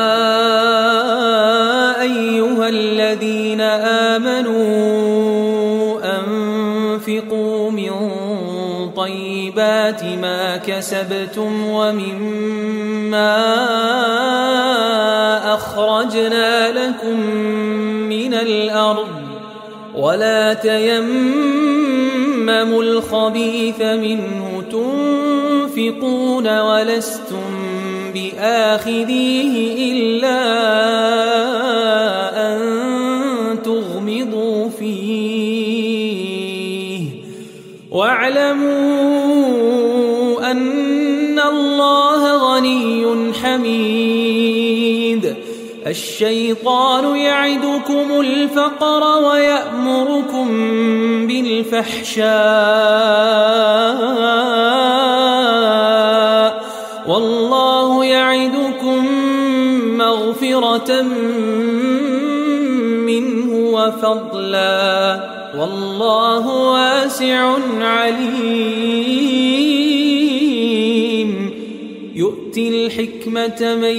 أيها الذين آمنوا أنفقوا من طيبات ما كسبتم ومما أخرجنا لكم من الأرض ولا تيمموا الخبيث منه تنفقون ولستم بآخذيه إلا أن تغمضوا فيه واعلموا أن الله غني حميد. الشيطان يعدكم الفقر ويأمركم بالفحشاء والله يعدكم مغفرة منه وفضلا والله واسع عليم. يؤتي الحكمة من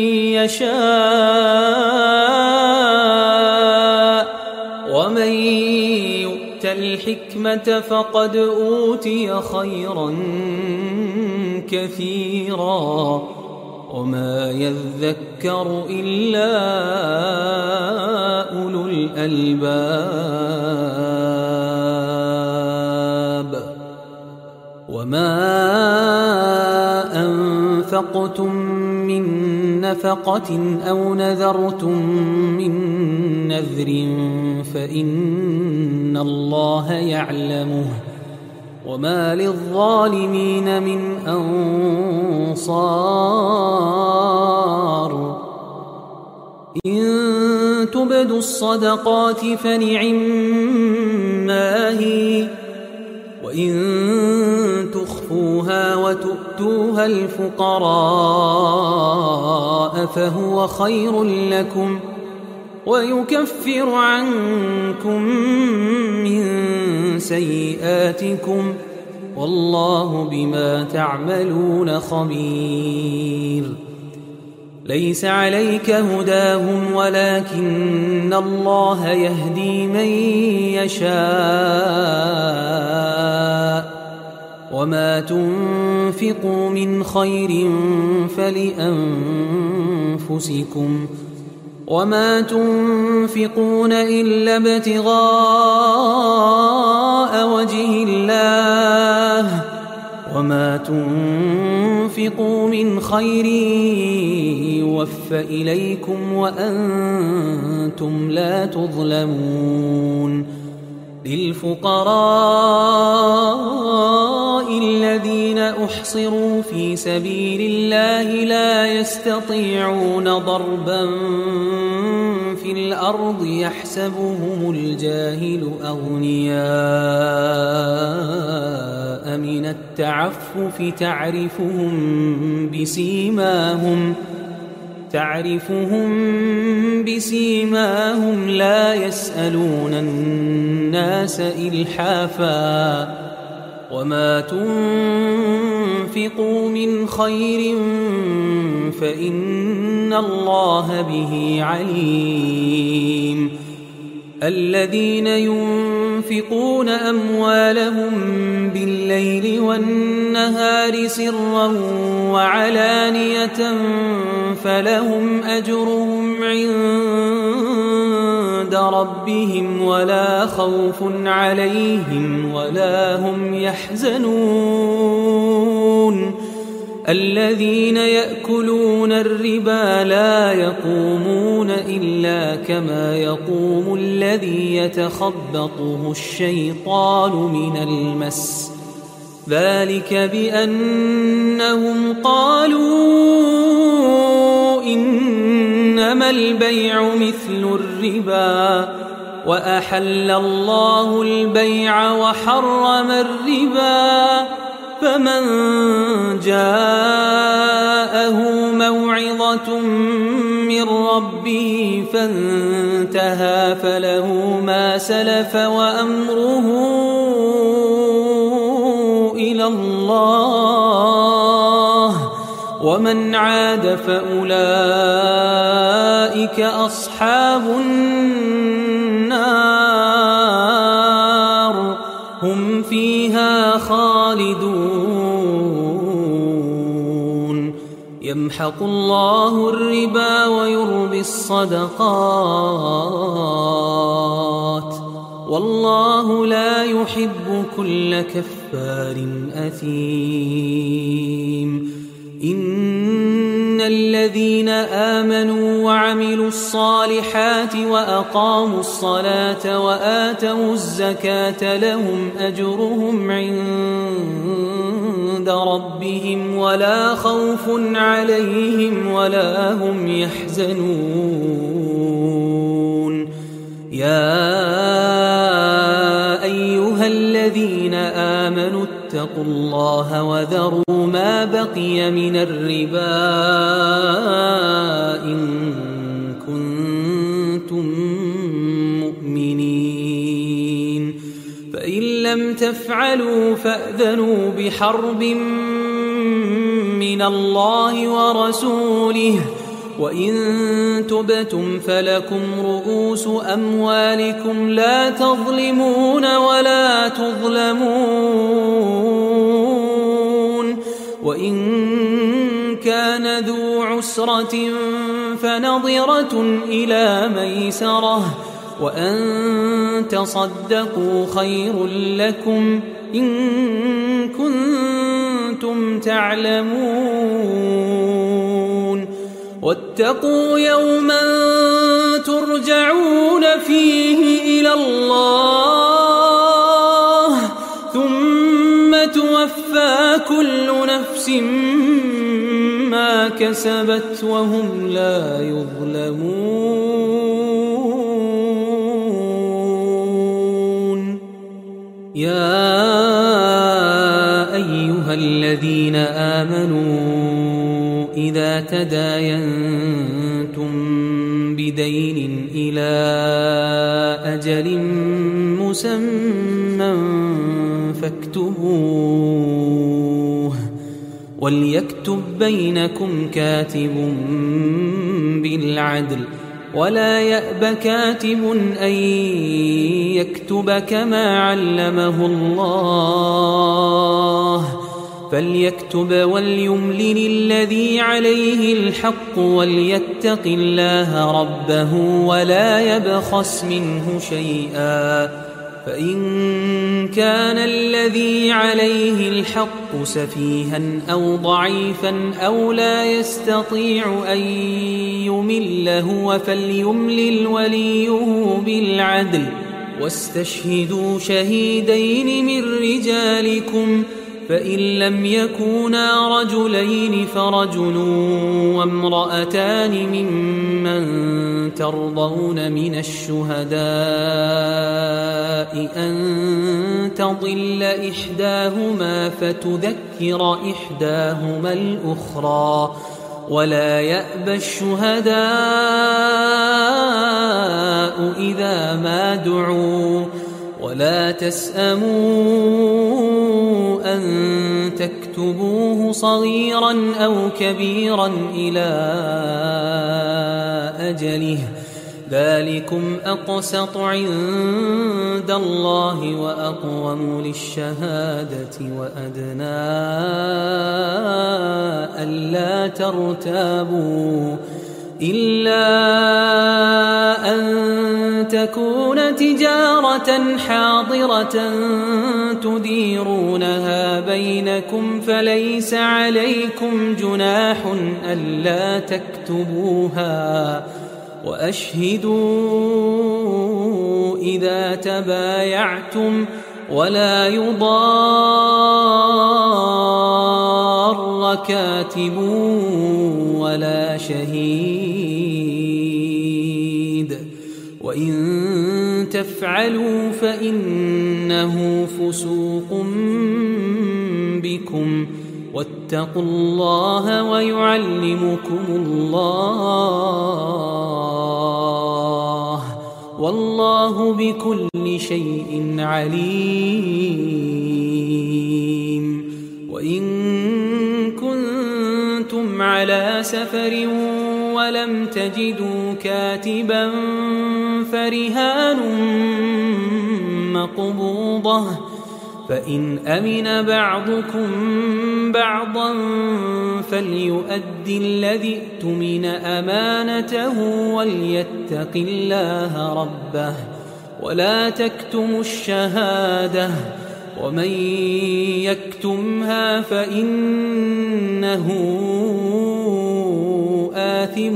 يشاء ومن يؤت الحكمة فقد أوتي خيرا كثيرا وما يذكر إلا أولو الألباب وما أنفقتم من نفقة أو نذرتم من نذر فإن الله يعلمه وما للظالمين من أنصار إن تبدوا الصدقات فنعما هي وإن تخفوها وتؤتوها الفقراء فهو خير لكم ويكفر عنكم من سيئاتكم والله بما تعملون خبير ليس عليك هداهم ولكن الله يهدي من يشاء وما تنفقوا من خير فلأنفسكم وما تنفقون إلا ابتغاء وجه الله وما تنفقوا من خير يوفى إليكم وأنتم لا تظلمون للفقراء الذين أحصروا في سبيل الله لا يستطيعون ضربا في الأرض يحسبهم الجاهل أغنياء من التعفف تعرفهم بسيماهم تعرفهم بسيماهم لا يسألون الناس إلحافا وما تنفقوا من خير فإن الله به عليم الذين ينفقون أموالهم بالليل والنهار سرا وعلانية فلهم أجرهم عند ربهم ولا خوف عليهم ولا هم يحزنون الذين يأكلون الربا لا يقومون إلا كما يقوم الذي يتخبطه الشيطان من المس ذلك بأنهم قالوا إنما البيع مثل الربا وأحل الله البيع وحرم الربا فمن جاءه موعظة من ربه فانتهى فله ما سلف وأمره إلى الله ومن عاد فأولئك أصحاب النار هم فيها خالدون يمحق الله الربا ويربي الصدقات والله لا يحب كل كفار أثيم إن الذين آمنوا وعملوا الصالحات وأقاموا الصلاة وآتوا الزكاة لهم أجرهم عند ربهم ولا خوف عليهم ولا هم يحزنون يا أيها الذين آمنوا اتقوا الله وذروا ما بقي من الربا إن كنتم مؤمنين فإن لم تفعلوا فأذنوا بحرب من الله ورسوله وإن تبتم فلكم رؤوس أموالكم لا تظلمون ولا تظلمون وإن كان ذو عسرة فنظرة إلى ميسرة وأن تصدقوا خير لكم إن كنتم تعلمون واتقوا يوما ترجعون فيه إلى الله ثم توفى كل نفس ما كسبت وهم لا يظلمون. يا أيها الذين آمنوا إذا تداينتم بدين إلى أجل مسمى فاكتبوه وليكتب بينكم كاتب بالعدل ولا يأب كاتب أن يكتب كما علمه الله فليكتب وليملل الذي عليه الحق وليتق الله ربه ولا يبخس منه شيئا فإن كان الذي عليه الحق سفيها أو ضعيفا أو لا يستطيع أن يمل هو فليملل وليه بالعدل واستشهدوا شهيدين من رجالكم فإن لم يكونا رجلين فرجل وامرأتان ممن ترضون من الشهداء أن تضل إحداهما فتذكر إحداهما الأخرى ولا يأبى الشهداء إذا ما دعوا ولا تسأموا أن تكتبوه صغيرا أو كبيرا إلى أجله ذلكم أقسط عند الله وأقوم للشهادة وأدنى ألا ترتابوا إلا أن تكون تجارة حاضرة تديرونها بينكم فليس عليكم جناح ألا تكتبوها وأشهدوا إذا تبايعتم ولا يضار كاتب ولا شهيد وإن تفعلوا فإنه فسوق بكم واتقوا الله ويعلمكم الله والله بكل شيء عليم. وإن كنتم على سفر ولم تجدوا كاتبا فرهان مقبوضة فإن أمن بعضكم بعضا فليؤدي الذي اؤتمن أمانته وليتق الله ربه ولا تكتموا الشهادة ومن يكتمها فإنه آثم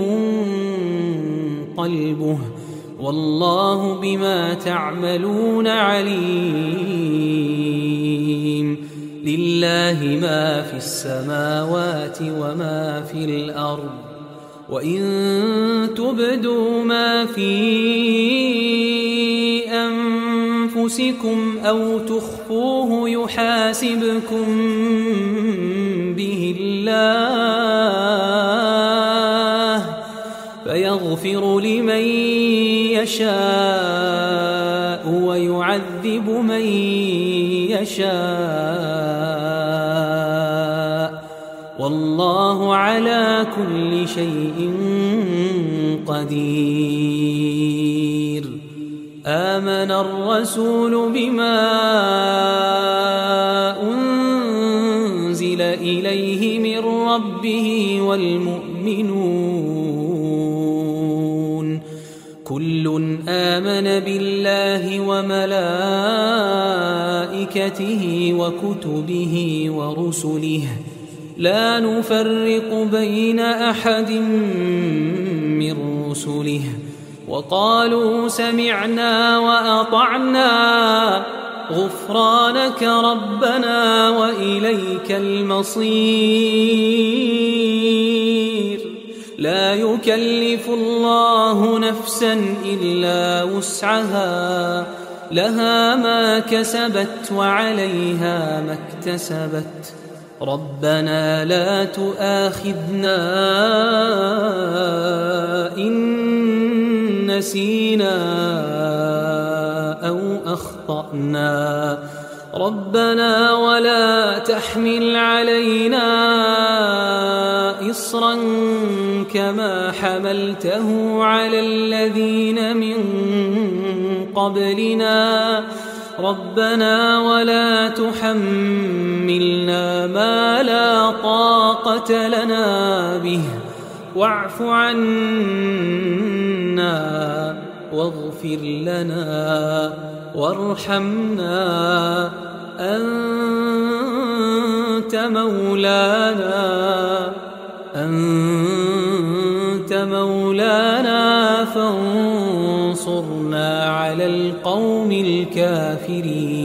قلبه والله بما تعملون عليم. لله ما في السماوات وما في الأرض وإن تبدوا ما في أنفسكم أو تخفوه يحاسبكم به الله فيغفر لمن يشاء ويعذب من يشاء والله على كل شيء قدير. آمن الرسول بما أنزل إليه من ربه والمؤمنون وملائكته وكتبه ورسله لا نفرق بين أحد من رسله وقالوا سمعنا وأطعنا غفرانك ربنا وإليك المصير. لا يكلف الله نفسا إلا وسعها لها ما كسبت وعليها ما اكتسبت ربنا لا تؤاخذنا إن نسينا أو أخطأنا ربنا ولا تحمل علينا إصرا كما حملته على الذين من قبلنا ربنا ولا تحملنا ما لا طاقة لنا به واعف عنا واغفر لنا وارحمنا أنت مولانا أنت مولانا فانصرنا على القوم الكافرين.